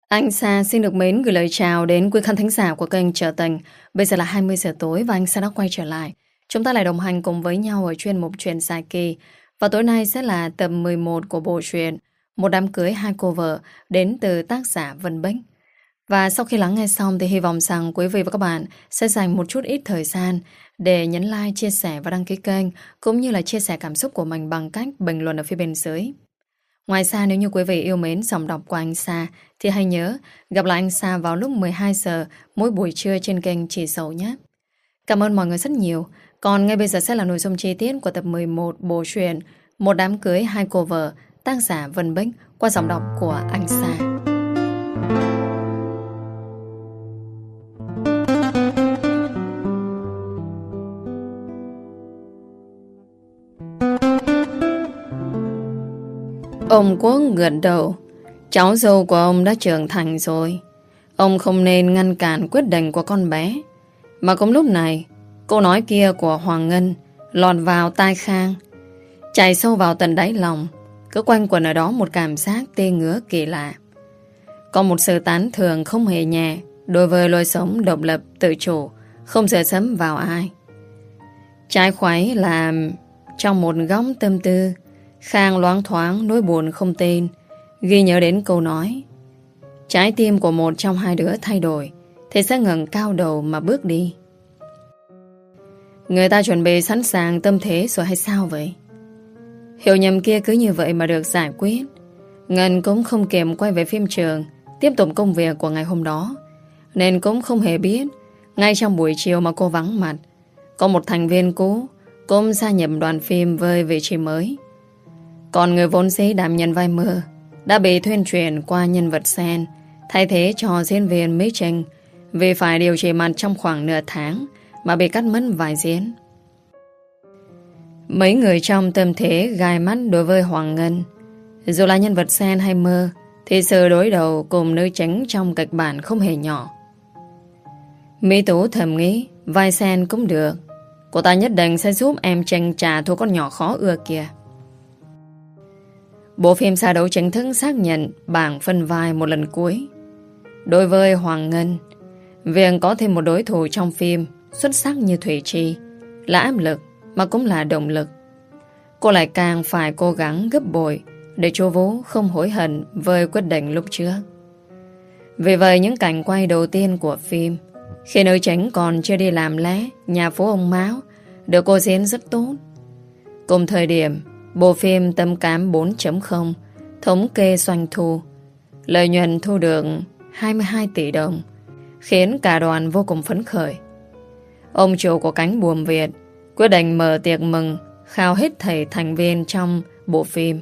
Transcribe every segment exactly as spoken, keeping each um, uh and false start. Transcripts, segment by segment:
Anh Sa xin được mến gửi lời chào đến quý khán thính giả của kênh Trở Tình. Bây giờ là hai mươi giờ tối và anh Sa đã quay trở lại. Chúng ta lại đồng hành cùng với nhau ở chuyên mục Chuyện dài kỳ. Và tối nay sẽ là tập mười một của bộ truyện Một đám cưới hai cô vợ đến từ tác giả Vân Bích. Và sau khi lắng nghe xong thì hy vọng rằng quý vị và các bạn sẽ dành một chút ít thời gian để nhấn like, chia sẻ và đăng ký kênh, cũng như là chia sẻ cảm xúc của mình bằng cách bình luận ở phía bên dưới. Ngoài ra, nếu như quý vị yêu mến giọng đọc của anh Sa thì hãy nhớ gặp lại anh Sa vào lúc mười hai giờ mỗi buổi trưa trên kênh Chị Sầu nhé. Cảm ơn mọi người rất nhiều. Còn ngay bây giờ sẽ là nội dung chi tiết của tập mười một bộ truyện Một đám cưới hai cô vợ, tác giả Vân Bích, qua giọng đọc của anh Sa. Ông Quốc gật đầu. Cháu dâu của ông đã trưởng thành rồi. Ông không nên ngăn cản quyết định của con bé. Mà cũng lúc này, câu nói kia của Hoàng Ngân lọt vào tai Khang, chạy sâu vào tận đáy lòng. Cứ quanh quẩn ở đó một cảm giác tê ngứa kỳ lạ. Có một sự tán thưởng không hề nhẹ đối với lối sống độc lập tự chủ, không dựa dẫm vào ai. Trái khoái là trong một góc tâm tư, Khang loáng thoáng nỗi buồn không tên, ghi nhớ đến câu nói: trái tim của một trong hai đứa thay đổi thì sẽ ngẩng cao đầu mà bước đi. Người ta chuẩn bị sẵn sàng tâm thế rồi hay sao vậy? Hiểu nhầm kia cứ như vậy mà được giải quyết. Ngân cũng không kịp quay về phim trường tiếp tục công việc của ngày hôm đó, nên cũng không hề biết ngay trong buổi chiều mà cô vắng mặt, có một thành viên cũ cũng gia nhập đoàn phim với vị trí mới. Còn người vốn dĩ đảm nhận vai Mơ đã bị thuyên chuyển qua nhân vật Sen, thay thế cho diễn viên Mỹ Trinh, vì phải điều trị mặt trong khoảng nửa tháng mà bị cắt mất vài diễn. Mấy người trong tâm thế gai mắt đối với Hoàng Ngân. Dù là nhân vật Sen hay Mơ thì sự đối đầu cùng nữ chính trong kịch bản không hề nhỏ. Mỹ Tú thầm nghĩ vai Sen cũng được, cô ta nhất định sẽ giúp em Trinh trả thua con nhỏ khó ưa kia. Bộ phim xa đấu chính thức xác nhận bảng phân vai một lần cuối. Đối với Hoàng Ngân, việc có thêm một đối thủ trong phim xuất sắc như Thủy Chi là áp lực mà cũng là động lực. Cô lại càng phải cố gắng gấp bội để Chu Vũ không hối hận với quyết định lúc trước. Vì vậy những cảnh quay đầu tiên của phim, khi nữ chính còn chưa đi làm lẽ nhà phố ông Mão, được cô diễn rất tốt. Cùng thời điểm, bộ phim Tâm Cám bốn chấm không thống kê doanh thu, lợi nhuận thu được hai mươi hai tỷ đồng, khiến cả đoàn vô cùng phấn khởi. Ông chủ của cánh buồm Việt quyết định mở tiệc mừng khao hết thảy thành viên trong bộ phim.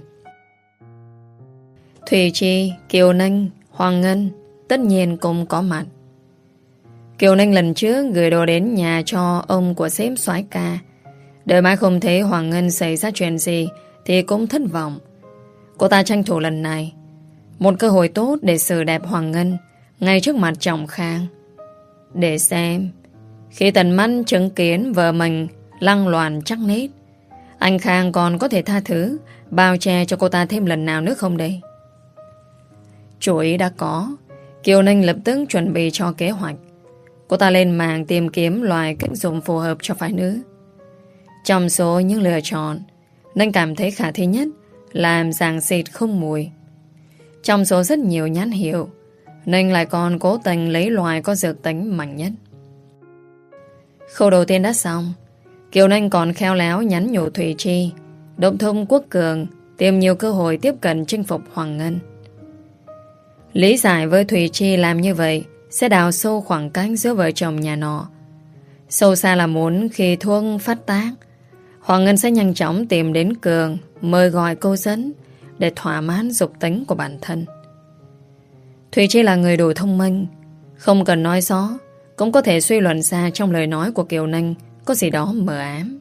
Thùy Chi, Kiều Ninh, Hoàng Ngân tất nhiên cũng có mặt. Kiều Ninh lần trước gửi đồ đến nhà cho ông của sếp soái ca. Đợi mãi không thấy Hoàng Ngân xảy ra chuyện gì thì cũng thất vọng. Cô ta tranh thủ lần này, một cơ hội tốt để xử đẹp Hoàng Ngân ngay trước mặt chồng Khang. Để xem khi tận mắt chứng kiến vợ mình lăng loàn chắc nết, anh Khang còn có thể tha thứ, bao che cho cô ta thêm lần nào nữa không đây? Chủ ý đã có, Kiều Ninh lập tức chuẩn bị cho kế hoạch. Cô ta lên mạng tìm kiếm loại cách dùng phù hợp cho phái nữ. Trong số những lựa chọn, Ninh cảm thấy khả thi nhất là giàng xịt không mùi. Trong số rất nhiều nhãn hiệu, Ninh lại còn cố tình lấy loại có dược tính mạnh nhất. Khâu đầu tiên đã xong, Kiều Ninh còn khéo léo nhắn nhủ Thủy Chi động thông Quốc Cường tìm nhiều cơ hội tiếp cận chinh phục Hoàng Ngân. Lý giải với Thủy Chi làm như vậy sẽ đào sâu khoảng cách giữa vợ chồng nhà nọ. Sâu xa là muốn khi thuốc phát tác, Hoàng Ngân sẽ nhanh chóng tìm đến Cường, mời gọi cô dẫn để thỏa mãn dục tính của bản thân. Thủy Chi là người đủ thông minh, không cần nói rõ cũng có thể suy luận ra trong lời nói của Kiều Ninh có gì đó mờ ám.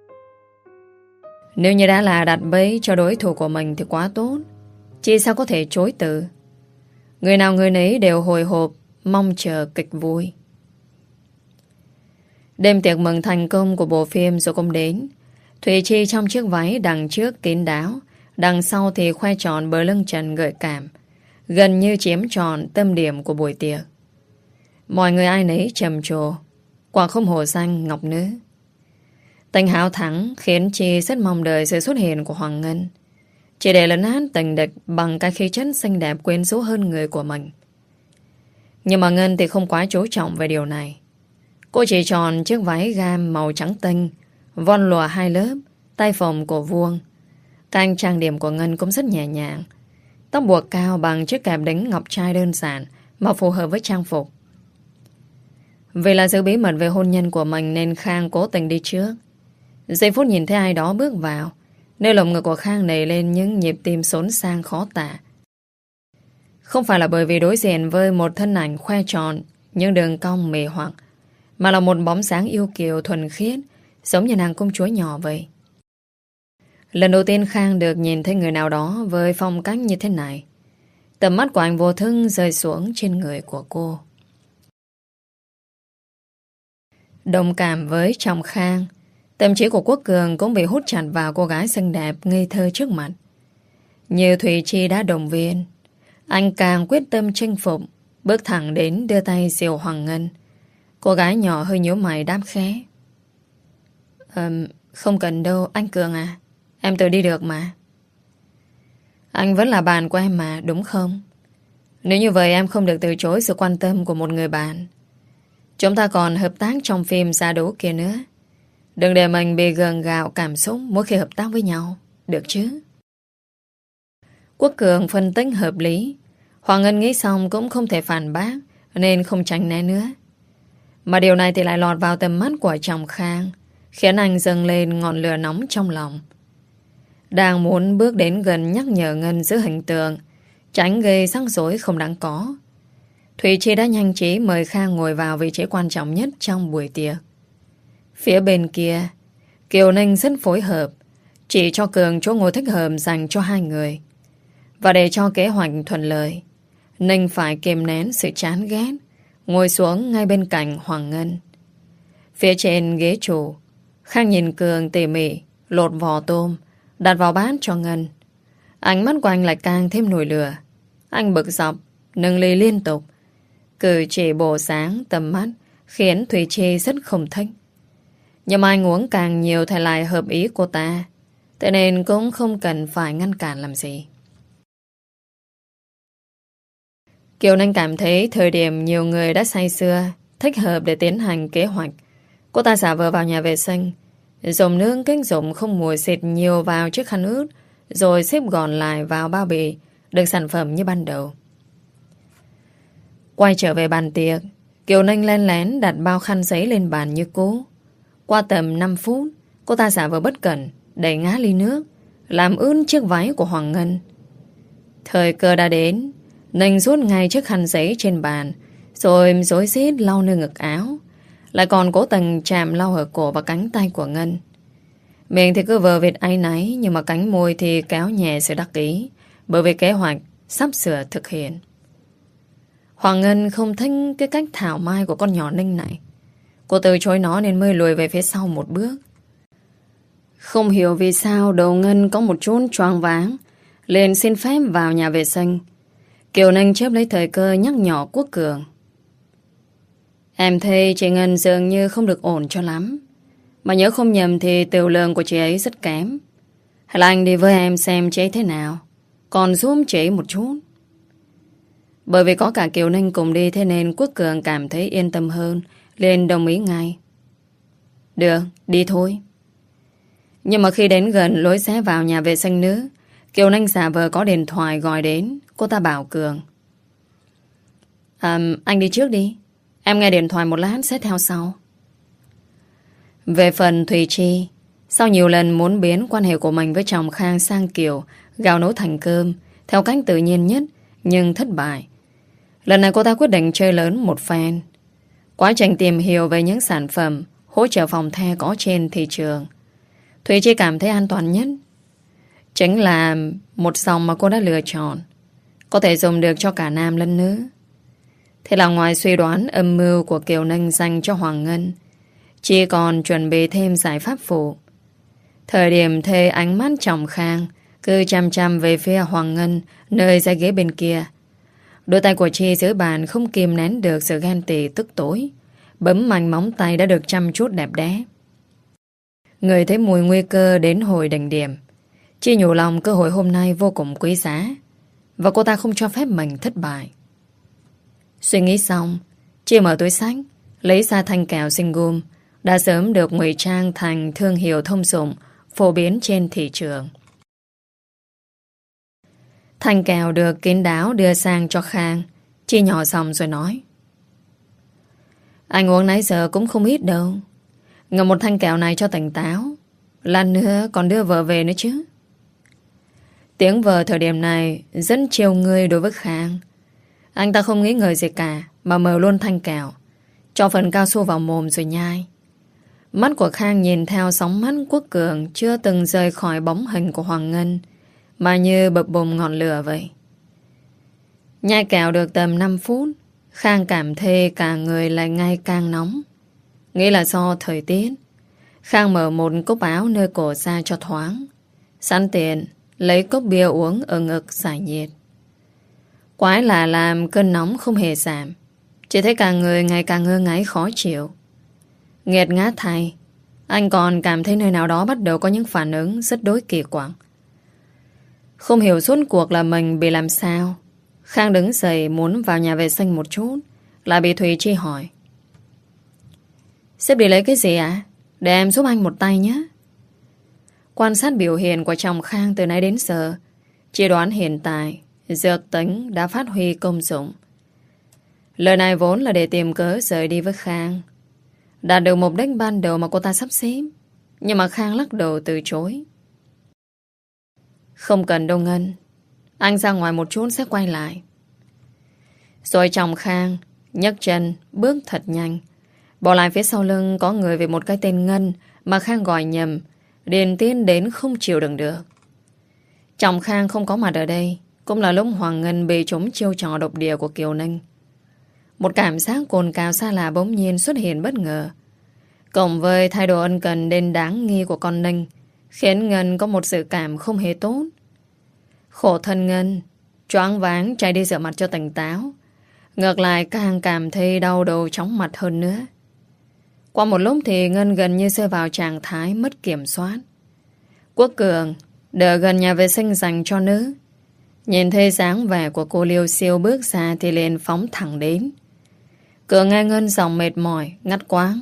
Nếu như đã là đặt bẫy cho đối thủ của mình thì quá tốt, chị sao có thể chối từ. Người nào người nấy đều hồi hộp mong chờ kịch vui. Đêm tiệc mừng thành công của bộ phim rồi cũng đến. Thùy Chi trong chiếc váy đằng trước kín đáo, đằng sau thì khoe tròn bờ lưng trần gợi cảm. gần như chiếm trọn tâm điểm của buổi tiệc. Mọi người ai nấy trầm trồ, quả không hổ danh ngọc nữ. Tình hào thắng khiến chị rất mong đợi sự xuất hiện của Hoàng Ngân, chỉ để lấn át tình địch bằng cái khí chất xinh đẹp quyến rũ hơn người của mình. Nhưng mà Ngân thì không quá chú trọng về điều này. Cô chỉ chọn chiếc váy gam màu trắng tinh, von lụa hai lớp, tay phồng cổ vuông. Canh trang điểm của Ngân cũng rất nhẹ nhàng. Tóc buộc cao bằng chiếc kẹp đính ngọc trai đơn giản mà phù hợp với trang phục. Vì là giữ bí mật về hôn nhân của mình nên Khang cố tình đi trước. Giây phút nhìn thấy ai đó bước vào, nơi lồng ngực của Khang nảy lên những nhịp tim xốn sang khó tả. Không phải là bởi vì đối diện với một thân ảnh khoe tròn những đường cong mê hoặc, mà là một bóng sáng yêu kiều thuần khiết, giống như nàng công chúa nhỏ vậy. Lần đầu tiên Khang được nhìn thấy người nào đó với phong cách như thế này, tầm mắt của anh vô thức rơi xuống trên người của cô. Đồng cảm với Trọng Khang, tâm trí của Quốc Cường cũng bị hút chặt vào cô gái xinh đẹp ngây thơ trước mặt. Như Thủy Chi đã động viên, anh càng quyết tâm chinh phục, bước thẳng đến đưa tay dìu Hoàng Ngân. Cô gái nhỏ hơi nhíu mày đáp khẽ. um, Không cần đâu anh Cường à, em tự đi được mà. Anh vẫn là bạn của em mà, đúng không? Nếu như vậy em không được từ chối sự quan tâm của một người bạn. Chúng ta còn hợp tác trong phim Gia Đố kia nữa. Đừng để mình bị gượng gạo cảm xúc mỗi khi hợp tác với nhau, được chứ? Quốc Cường phân tích hợp lý. Hoàng Ngân nghĩ xong cũng không thể phản bác, nên không tránh né nữa. Mà điều này thì lại lọt vào tầm mắt của Trọng Khang, khiến anh dâng lên ngọn lửa nóng trong lòng. Đang muốn bước đến gần nhắc nhở Ngân giữ hình tượng, tránh gây rắc rối không đáng có, Thủy Chi đã nhanh trí mời Khang ngồi vào vị trí quan trọng nhất trong buổi tiệc. Phía bên kia, Kiều Ninh rất phối hợp, chỉ cho Cường chỗ ngồi thích hợp dành cho hai người. Và để cho kế hoạch thuận lợi, Ninh phải kiềm nén sự chán ghét, ngồi xuống ngay bên cạnh Hoàng Ngân. Phía trên ghế chủ, Khang nhìn Cường tỉ mỉ lột vỏ tôm, đặt vào bát cho Ngân. Ánh mắt của anh lại càng thêm nổi lửa. Anh bực dọc, nâng ly liên tục, cử chỉ bổ sáng tầm mắt khiến Thủy Chi rất không thích. Nhưng mà anh uống càng nhiều thì lại hợp ý cô ta, thế nên cũng không cần phải ngăn cản làm gì. Kiều Ninh cảm thấy thời điểm nhiều người đã say sưa, thích hợp để tiến hành kế hoạch. Cô ta giả vờ vào nhà vệ sinh, dùng nước kích dụng không mùi xịt nhiều vào chiếc khăn ướt, rồi xếp gọn lại vào bao bì, được sản phẩm như ban đầu. Quay trở về bàn tiệc, Kiều Ninh len lén đặt bao khăn giấy lên bàn như cũ. Qua tầm năm phút, cô ta giả vờ bất cẩn, đẩy ngã ly nước, làm ướt chiếc váy của Hoàng Ngân. Thời cơ đã đến, Ninh rút ngay chiếc khăn giấy trên bàn, rồi rối rít lau nơi ngực áo, lại còn cố tình chạm lau ở cổ và cánh tay của Ngân. Miệng thì cứ vờ vịt áy náy, nhưng mà cánh môi thì kéo nhẹ sự đắc ý, bởi vì kế hoạch sắp sửa thực hiện. Hoàng Ngân không thích cái cách thảo mai của con nhỏ Ninh này. Cô từ chối nó nên mới lùi về phía sau một bước. Không hiểu vì sao đầu Ngân có một chút choáng váng, liền xin phép vào nhà vệ sinh. Kiều Ninh chớp lấy thời cơ nhắc nhỏ Quốc Cường. Em thấy chị Ngân dường như không được ổn cho lắm. Mà nhớ không nhầm thì tiểu lượng của chị ấy rất kém. Hay là anh đi với em xem chị ấy thế nào, còn giúp chị ấy một chút. Bởi vì có cả Kiều Ninh cùng đi, thế nên Quốc Cường cảm thấy yên tâm hơn, liền đồng ý ngay. Được, đi thôi. Nhưng mà khi đến gần lối xé vào nhà vệ sinh nữ, Kiều Ninh giả vờ có điện thoại gọi đến. Cô ta bảo Cường, à, anh đi trước đi, em nghe điện thoại một lát sẽ theo sau. Về phần Thùy Chi, sau nhiều lần muốn biến quan hệ của mình với chồng Khang sang kiểu gạo nấu thành cơm theo cách tự nhiên nhất, nhưng thất bại. Lần này cô ta quyết định chơi lớn một phen. Quá trình tìm hiểu về những sản phẩm hỗ trợ phòng the có trên thị trường, Thùy Chi cảm thấy an toàn nhất chính là một dòng mà cô đã lựa chọn, có thể dùng được cho cả nam lẫn nữ. Thế là ngoài suy đoán âm mưu của Kiều Ninh dành cho Hoàng Ngân, chỉ còn chuẩn bị thêm giải pháp phụ. Thời điểm thê ánh mắt Trọng Khang cứ chăm chăm về phía Hoàng Ngân nơi ra ghế bên kia, Đôi tay của Chi dưới bàn không kìm nén được sự ghen tị tức tối, bấm mạnh móng tay đã được chăm chút đẹp đẽ. Người thấy mùi nguy cơ đến hồi đỉnh điểm. Chi nhủ lòng cơ hội hôm nay vô cùng quý giá, và cô ta không cho phép mình thất bại. Suy nghĩ xong, Chi mở túi xách, lấy ra thanh kẹo sinh gum đã sớm được ngụy trang thành thương hiệu thông dụng phổ biến trên thị trường. Thanh kẹo được kín đáo đưa sang cho Khang. Chi nhỏ xong rồi nói: Anh uống nãy giờ cũng không ít đâu. Ngậm một thanh kẹo này cho tỉnh táo, lát nữa còn đưa vợ về nữa chứ. Tiếng vợ thời điểm này rất chiều người đối với Khang. Anh ta không nghĩ ngợi gì cả mà mở luôn thanh kẹo, cho phần cao su vào mồm rồi nhai. Mắt của Khang nhìn theo sóng mắt Quốc Cường chưa từng rời khỏi bóng hình của Hoàng Ngân, mà như bập bùng ngọn lửa vậy. Nhai kẹo được tầm năm phút, Khang cảm thấy cả người lại ngày càng nóng. Nghĩ là do thời tiết. Khang mở một cốc áo nơi cổ ra cho thoáng, sẵn tiện lấy cốc bia uống ở ngực giải nhiệt. Quái là làm cơn nóng không hề giảm, chỉ thấy cả người ngày càng ngơ ngáy khó chịu. Nghiệt ngát thay, anh còn cảm thấy nơi nào đó bắt đầu có những phản ứng rất đối kỳ quặc. Không hiểu suốt cuộc là mình bị làm sao, Khang đứng dậy muốn vào nhà vệ sinh một chút, lại bị Thùy Chi hỏi: Sếp đi lấy cái gì ạ? À? Để em giúp anh một tay nhé. Quan sát biểu hiện của chồng Khang từ nãy đến giờ, chỉ đoán hiện tại dược tính đã phát huy công dụng. Lời này vốn là để tìm cớ rời đi với Khang, đạt được mục đích ban đầu mà cô ta sắp xếp. Nhưng mà Khang lắc đầu từ chối: Không cần đâu Ngân, anh ra ngoài một chút sẽ quay lại. Rồi chồng Khang nhấc chân bước thật nhanh, bỏ lại phía sau lưng có người về một cái tên Ngân mà Khang gọi nhầm, điền tiến đến không chịu đựng được. Chồng Khang không có mặt ở đây cũng là lúc Hoàng Ngân bị trúng chiêu trò độc địa của Kiều Ninh. Một cảm giác cồn cào xa lạ bỗng nhiên xuất hiện bất ngờ, cộng với thái độ ân cần đến đáng nghi của con Ninh, khiến Ngân có một sự cảm không hề tốt. Khổ thân Ngân, choáng váng chạy đi rửa mặt cho tỉnh táo, ngược lại càng cảm thấy đau đầu chóng mặt hơn nữa. Qua một lúc thì Ngân gần như rơi vào trạng thái mất kiểm soát. Quốc Cường đợi gần nhà vệ sinh dành cho nữ, nhìn thấy dáng vẻ của cô liêu siêu bước ra thì liền phóng thẳng đến. Cường nghe Ngân giọng mệt mỏi ngắt quãng: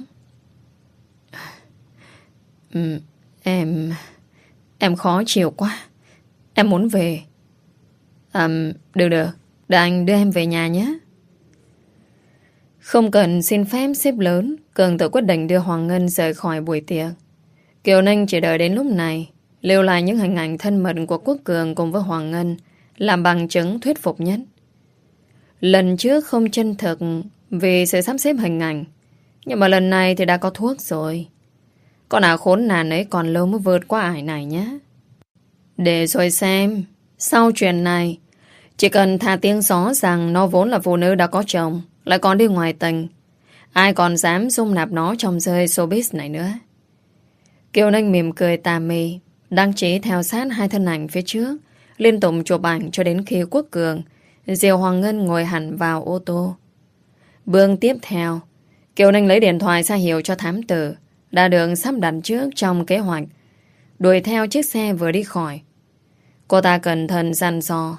ừ, Em Em khó chịu quá, em muốn về. À, được được, để anh đưa em về nhà nhé. Không cần xin phép sếp lớn, Cường tự quyết định đưa Hoàng Ngân rời khỏi buổi tiệc. Kiều Ninh chỉ đợi đến lúc này lưu lại những hình ảnh thân mật của Quốc Cường cùng với Hoàng Ngân làm bằng chứng thuyết phục nhất. Lần trước không chân thực vì sự sắp xếp hình ảnh, nhưng mà lần này thì đã có thuốc rồi. Con ảo khốn nạn ấy còn lâu mới vượt qua ải này nhé. Để rồi xem, sau chuyện này, chỉ cần thả tiếng gió rằng nó vốn là phụ nữ đã có chồng, lại còn đi ngoài tình, ai còn dám dung nạp nó trong rơi showbiz này nữa. Kiều Ninh mỉm cười tà mị, đăng chỉ theo sát hai thân ảnh phía trước, liên tục chụp ảnh cho đến khi Quốc Cường dìu Hoàng Ngân ngồi hẳn vào ô tô. Bước tiếp theo, Kiều Ninh lấy điện thoại ra hiệu cho thám tử đã được sắp đặt trước trong kế hoạch, đuổi theo chiếc xe vừa đi khỏi. Cô ta cẩn thận dặn dò: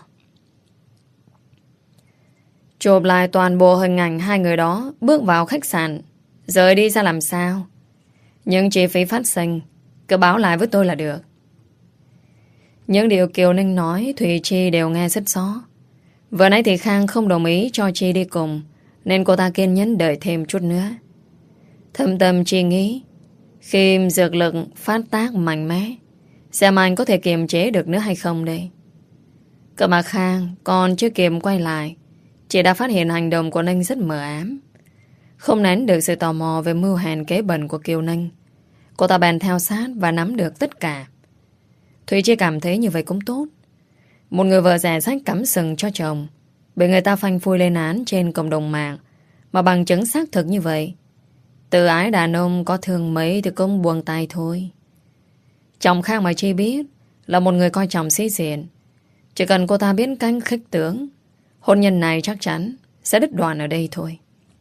chụp lại toàn bộ hình ảnh hai người đó bước vào khách sạn, rời đi ra làm sao. Nhưng chi phí phát sinh cứ báo lại với tôi là được. Những điều Kiều Ninh nói Thùy Chi đều nghe rất rõ. Vừa nãy thì Khang không đồng ý cho Chi đi cùng, nên cô ta kiên nhẫn đợi thêm chút nữa. Thâm tâm Chi nghĩ, khi dược lực phát tác mạnh mẽ, xem anh có thể kiềm chế được nữa hay không đây. Cơ mà Khang còn chưa kịp quay lại, chị đã phát hiện hành động của Ninh rất mờ ám. Không nén được sự tò mò về mưu hèn kế bẩn của Kiều Ninh, cô ta bèn theo sát và nắm được tất cả. Thủy Chi cảm thấy như vậy cũng tốt. Một người vợ rẻ rách cắm sừng cho chồng, bị người ta phanh phui lên án trên cộng đồng mạng, mà bằng chứng xác thực như vậy, tự ái đàn ông có thương mấy thì cũng buông tay thôi. Chồng khác mà Chi biết là một người coi trọng sĩ diện. Chỉ cần cô ta biết canh khích tướng, hôn nhân này chắc chắn sẽ đứt đoạn ở đây thôi.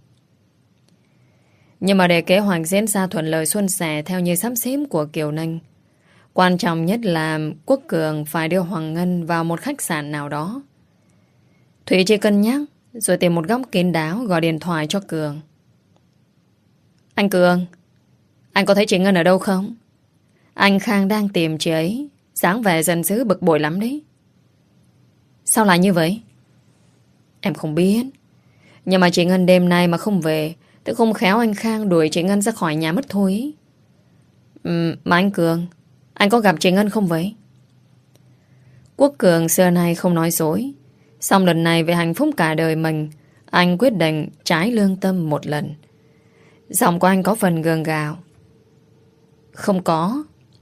Nhưng mà để kế hoạch diễn ra thuận lợi suôn sẻ theo như sắp xếp của Kiều Ninh, quan trọng nhất là Quốc Cường phải đưa Hoàng Ngân vào một khách sạn nào đó. Thủy chỉ cân nhắc rồi tìm một góc kín đáo gọi điện thoại cho Cường. Anh Cường, anh có thấy chị Ngân ở đâu không? Anh Khang đang tìm chị ấy, dáng vẻ dần dữ bực bội lắm đấy. Sao lại như vậy? Em không biết. Nhưng mà chị Ngân đêm nay mà không về thì không khéo anh Khang đuổi chị Ngân ra khỏi nhà mất thôi. Ừ, mà anh Cường, anh có gặp chị Ngân không vậy? Quốc Cường xưa nay không nói dối. Xong lần này về hạnh phúc cả đời mình, anh quyết định trái lương tâm một lần. Giọng của anh có phần gượng gạo. Không có.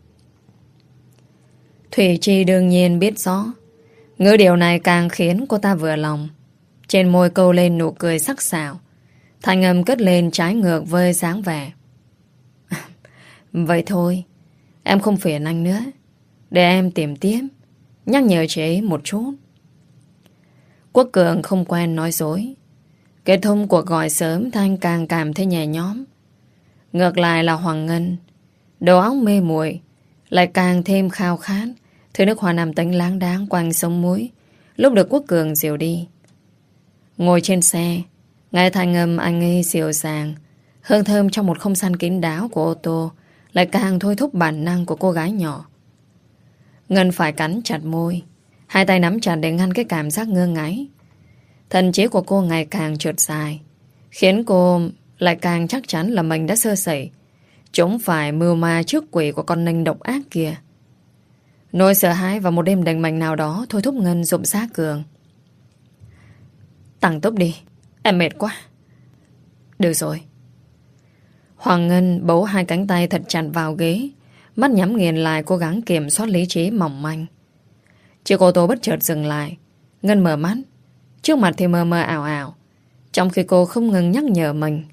Thủy Chi đương nhiên biết rõ. Ngữ điều này càng khiến cô ta vừa lòng. Trên môi câu lên nụ cười sắc sảo. Thanh âm cất lên trái ngược với dáng vẻ. Vậy thôi, em không phiền anh nữa. Để em tìm tiếp, nhắc nhở chị ấy một chút. Quốc Cường không quen nói dối. Kết thúc cuộc gọi sớm Thanh càng cảm thấy nhẹ nhõm. Ngược lại là Hoàng Ngân, đầu óc mê muội, lại càng thêm khao khát thứ nước hoa nam tính láng đáng quanh sông muối lúc được Quốc Cường dìu đi. Ngồi trên xe, nghe thanh âm anh ấy dịu dàng, hương thơm trong một không gian kín đáo của ô tô lại càng thôi thúc bản năng của cô gái nhỏ. Ngân phải cắn chặt môi, hai tay nắm chặt để ngăn cái cảm giác ngơ ngáy. Thần trí của cô ngày càng trượt dài, khiến cô lại càng chắc chắn là mình đã sơ sẩy, chúng phải mưu ma trước quỷ của con Ninh độc ác kia. Nỗi sợ hãi và một đêm định mệnh nào đó thôi thúc Ngân rụng xác Cường. Tăng tốc đi, em mệt quá. Được rồi. Hoàng Ngân bấu hai cánh tay thật chặt vào ghế, mắt nhắm nghiền lại cố gắng kiểm soát lý trí mỏng manh. Chiếc ô tô bất chợt dừng lại. Ngân mở mắt, trước mặt thì mơ mơ ảo ảo, trong khi cô không ngừng nhắc nhở mình.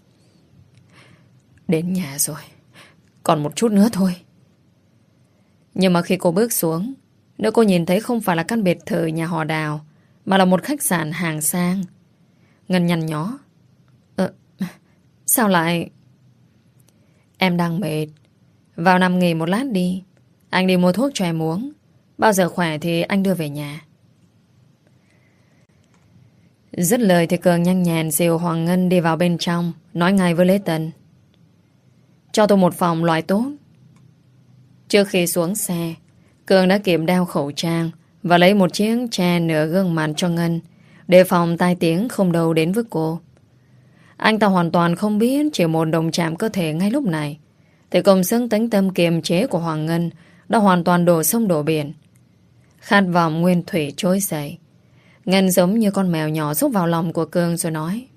Đến nhà rồi, còn một chút nữa thôi. Nhưng mà khi cô bước xuống, nơi cô nhìn thấy không phải là căn biệt thự nhà họ Đào, mà là một khách sạn hàng sang. Ngân nhăn nhó. Ờ, sao lại... Em đang mệt, vào nằm nghỉ một lát đi. Anh đi mua thuốc cho em uống. Bao giờ khỏe thì anh đưa về nhà. Dứt lời thì Cường nhanh nhẹn dìu Hoàng Ngân đi vào bên trong, nói ngay với Lê Tân. Cho tôi một phòng loại tốt. Trước khi xuống xe, Cường đã kiểm đeo khẩu trang và lấy một chiếc che nửa gương mặt cho Ngân, để phòng tai tiếng không đâu đến với cô. Anh ta hoàn toàn không biết chỉ một đồng chạm cơ thể ngay lúc này thì công sức tĩnh tâm kiềm chế của Hoàng Ngân đã hoàn toàn đổ sông đổ biển. Khát vọng nguyên thủy trỗi dậy. Ngân giống như con mèo nhỏ rút vào lòng của Cường rồi nói.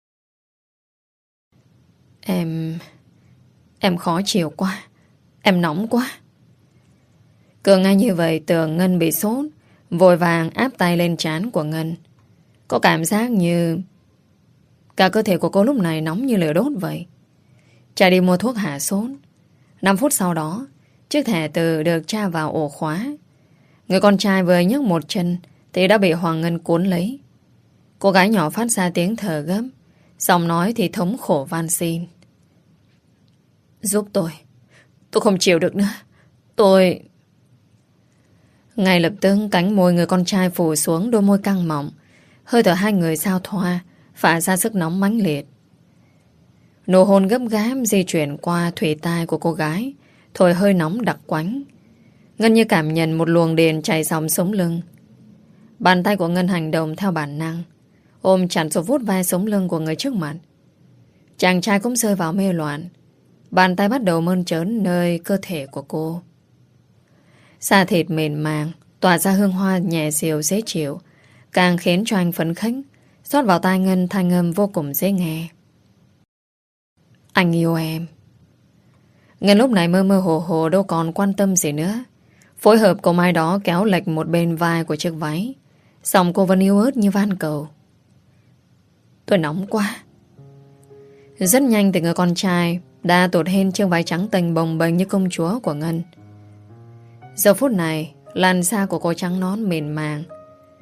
Em... Em khó chịu quá. Em nóng quá. Cường nghe như vậy tưởng Ngân bị sốt, vội vàng áp tay lên trán của Ngân. Có cảm giác như cả cơ thể của cô lúc này nóng như lửa đốt vậy. Chạy đi mua thuốc hạ sốt. năm phút sau đó, chiếc thẻ từ được tra vào ổ khóa. Người con trai vừa nhấc một chân thì đã bị Hoàng Ngân cuốn lấy. Cô gái nhỏ phát ra tiếng thở gấp, giọng nói thì thống khổ van xin. Giúp tôi. Tôi không chịu được nữa. Tôi... Ngay lập tức cánh môi người con trai phủ xuống đôi môi căng mọng. Hơi thở hai người giao thoa, phả ra sức nóng mãnh liệt. Nụ hôn gấp gáp di chuyển qua thủy tai của cô gái, thổi hơi nóng đặc quánh. Ngân như cảm nhận một luồng điện chảy dòng sống lưng. Bàn tay của Ngân hành động theo bản năng, ôm chặt rồi vuốt vai sống lưng của người trước mặt. Chàng trai cũng rơi vào mê loạn. Bàn tay bắt đầu mơn trớn nơi cơ thể của cô. Da thịt mềm màng, tỏa ra hương hoa nhẹ dịu dễ chịu, càng khiến cho anh phấn khích. Xót vào tai Ngân thanh âm vô cùng dễ nghe. Anh yêu em. Ngân lúc này mơ mơ hồ hồ đâu còn quan tâm gì nữa. Phối hợp cùng ai đó kéo lệch một bên vai của chiếc váy. Xong cô vẫn yếu ớt như van cầu. Tôi nóng quá. Rất nhanh thì người con trai đã tụt hên chiếc váy trắng tênh bồng bềnh như công chúa của Ngân. Giờ phút này, làn da của cô trắng nón mịn màng.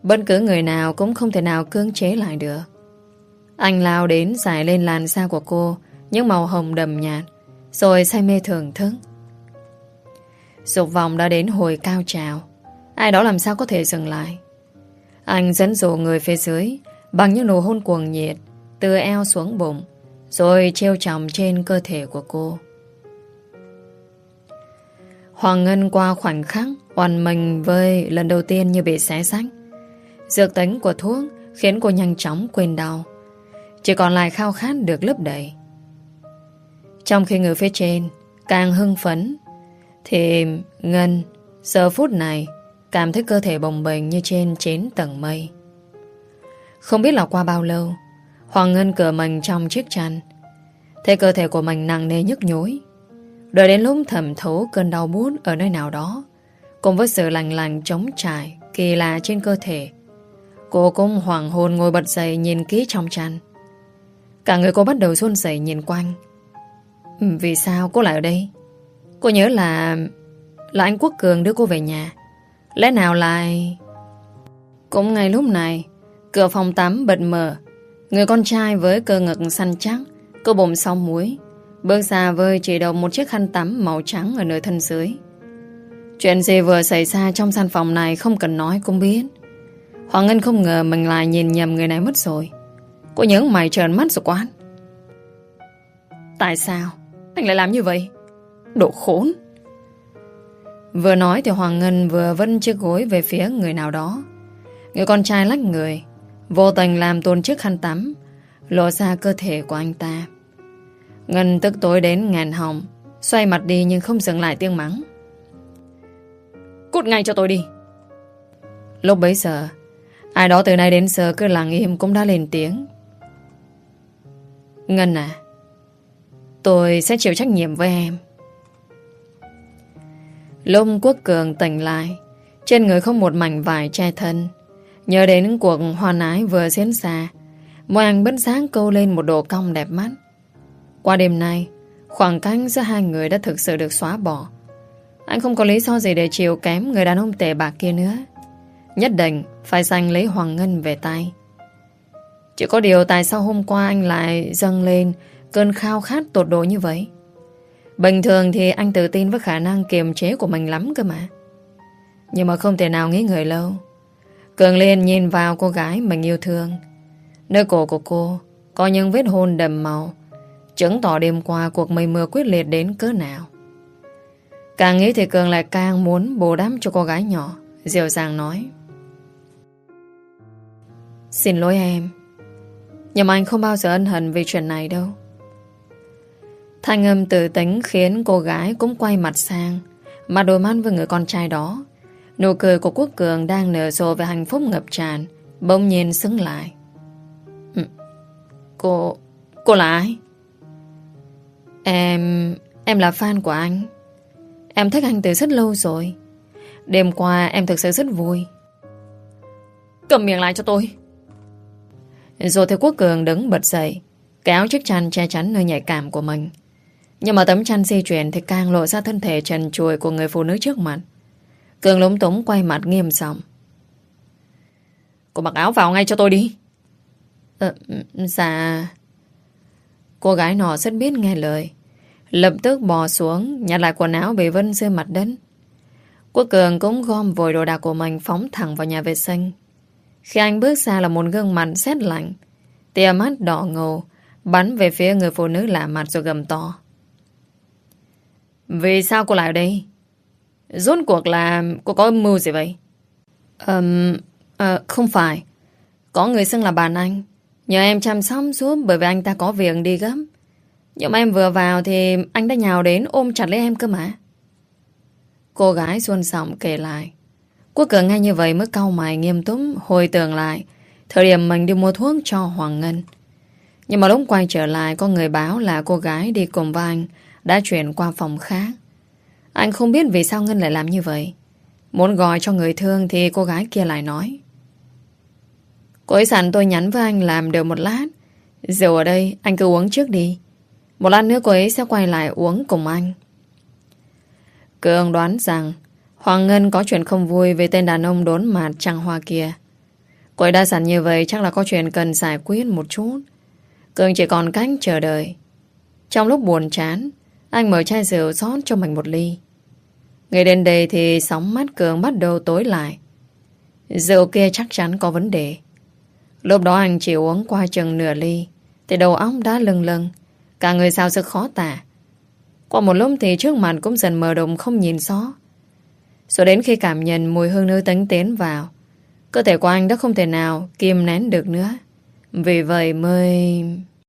Bất cứ người nào cũng không thể nào cưỡng chế lại được. Anh lao đến giải lên làn da của cô những màu hồng đậm nhạt, rồi say mê thưởng thức. Dục vọng đã đến hồi cao trào, ai đó làm sao có thể dừng lại. Anh dẫn dụ người phía dưới bằng những nụ hôn cuồng nhiệt, từ eo xuống bụng, rồi treo chồng trên cơ thể của cô. Hoàng Ngân qua khoảnh khắc oằn mình với lần đầu tiên như bị xé rách. Dược tính của thuốc khiến cô nhanh chóng quên đau, chỉ còn lại khao khát được lấp đầy. Trong khi người phía trên càng hưng phấn, thì Ngân giờ phút này cảm thấy cơ thể bồng bềnh như trên chín tầng mây. Không biết là qua bao lâu, Hoàng Ngân cựa mình trong chiếc chăn, thấy cơ thể của mình nặng nề nhức nhối. Đợi đến lúc thẩm thấu cơn đau buốt ở nơi nào đó, cùng với sự lành lành trống trải kỳ lạ trên cơ thể, cô cũng hoảng hồn ngồi bật dậy nhìn kỹ trong chăn. Cả người cô bắt đầu run rẩy nhìn quanh. Vì sao cô lại ở đây? Cô nhớ là Là anh Quốc Cường đưa cô về nhà. Lẽ nào lại... Cũng ngay lúc này, cửa phòng tắm bật mở. Người con trai với cơ ngực săn chắc, cơ bụng sau múi, bước ra với chỉ đầu một chiếc khăn tắm màu trắng ở nơi thân dưới. Chuyện gì vừa xảy ra trong gian phòng này không cần nói cũng biết. Hoàng Ngân không ngờ mình lại nhìn nhầm người này mất rồi. Cô nhớ mày trợn mắt rồi quán. Tại sao anh lại làm như vậy? Đồ khốn! Vừa nói thì Hoàng Ngân vừa vân chiếc gối về phía người nào đó. Người con trai lách người, vô tình làm tuôn chiếc khăn tắm, lộ ra cơ thể của anh ta. Ngân tức tối đến ngàn họng, xoay mặt đi nhưng không dừng lại tiếng mắng. Cút ngay cho tôi đi! Lúc bấy giờ, ai đó từ nay đến giờ cứ lặng im cũng đã lên tiếng. Ngân à, tôi sẽ chịu trách nhiệm với em. Lúc Quốc Cường tỉnh lại, trên người không một mảnh vải che thân. Nhớ đến cuộc hoan ái vừa diễn ra, môi anh bất giác câu lên một độ cong đẹp mắt. Qua đêm nay, khoảng cách giữa hai người đã thực sự được xóa bỏ. Anh không có lý do gì để chịu kém người đàn ông tệ bạc kia nữa. Nhất định phải giành lấy Hoàng Ngân về tay. Chỉ có điều tại sao hôm qua anh lại dâng lên cơn khao khát tột độ như vậy? Bình thường thì anh tự tin với khả năng kiềm chế của mình lắm cơ mà. Nhưng mà không thể nào nghĩ ngợi lâu. Cường liền nhìn vào cô gái mình yêu thương. Nơi cổ của cô có những vết hôn đậm màu, chứng tỏ đêm qua cuộc mây mưa quyết liệt đến cỡ nào. Càng nghĩ thì Cường lại càng muốn bù đắp cho cô gái nhỏ, dịu dàng nói. Xin lỗi em, nhưng mà anh không bao giờ ân hận vì chuyện này đâu. Thanh âm tự tính khiến cô gái cũng quay mặt sang, mà đối mắt với người con trai đó. Nụ cười của Quốc Cường đang nở rộ về hạnh phúc ngập tràn, bỗng nhiên sững lại. ừ. Cô... cô là ai? Em... em là fan của anh. Em thích anh từ rất lâu rồi. Đêm qua em thực sự rất vui. Cầm miệng lại cho tôi! Rồi thì Quốc Cường đứng bật dậy, kéo chiếc chăn che chắn nơi nhạy cảm của mình. Nhưng mà tấm chăn di chuyển thì càng lộ ra thân thể trần truồng của người phụ nữ trước mặt. Cường lúng túng quay mặt nghiêm giọng. Cô mặc áo vào ngay cho tôi đi. Ờ, dạ. Cô gái nọ rất biết nghe lời, lập tức bò xuống, nhặt lại quần áo bị vân rơi mặt đất. Quốc Cường cũng gom vội đồ đạc của mình, phóng thẳng vào nhà vệ sinh. Khi anh bước ra là một gương mặt sét lạnh, tia mắt đỏ ngầu bắn về phía người phụ nữ lạ mặt rồi gầm to. Vì sao cô lại ở đây? Rốt cuộc là cô có âm mưu gì vậy? um, uh, Không phải. Có người xưng là bạn anh, nhờ em chăm sóc giúp bởi vì anh ta có việc đi gấp. Nhưng mà em vừa vào thì anh đã nhào đến ôm chặt lấy em cơ mà. Cô gái xuân giọng kể lại. Quốc Cường ngay như vậy mới cau mày nghiêm túc hồi tưởng lại thời điểm mình đi mua thuốc cho Hoàng Ngân. Nhưng mà lúc quay trở lại, có người báo là cô gái đi cùng với anh đã chuyển qua phòng khác. Anh không biết vì sao Ngân lại làm như vậy. Muốn gọi cho người thương thì cô gái kia lại nói. Cô ấy sẵn tôi nhắn với anh làm được một lát. Rượu ở đây, anh cứ uống trước đi. Một lát nữa cô ấy sẽ quay lại uống cùng anh. Cường đoán rằng Hoàng Ngân có chuyện không vui về tên đàn ông đốn mặt trăng hoa kia. Cô ấy đã sẵn như vậy chắc là có chuyện cần giải quyết một chút. Cường chỉ còn cách chờ đợi. Trong lúc buồn chán, anh mở chai rượu rót cho mình một ly. Ngay đến đây thì sóng mắt Cường bắt đầu tối lại. Rượu kia chắc chắn có vấn đề. Lúc đó anh chỉ uống qua chừng nửa ly thì đầu óc đã lâng lâng, cả người sao sức khó tả. Qua một lúc thì trước mặt cũng dần mờ đục không nhìn rõ. Rồi đến khi cảm nhận mùi hương nữ tính tiến vào, cơ thể của anh đã không thể nào kìm nén được nữa. Vì vậy mới...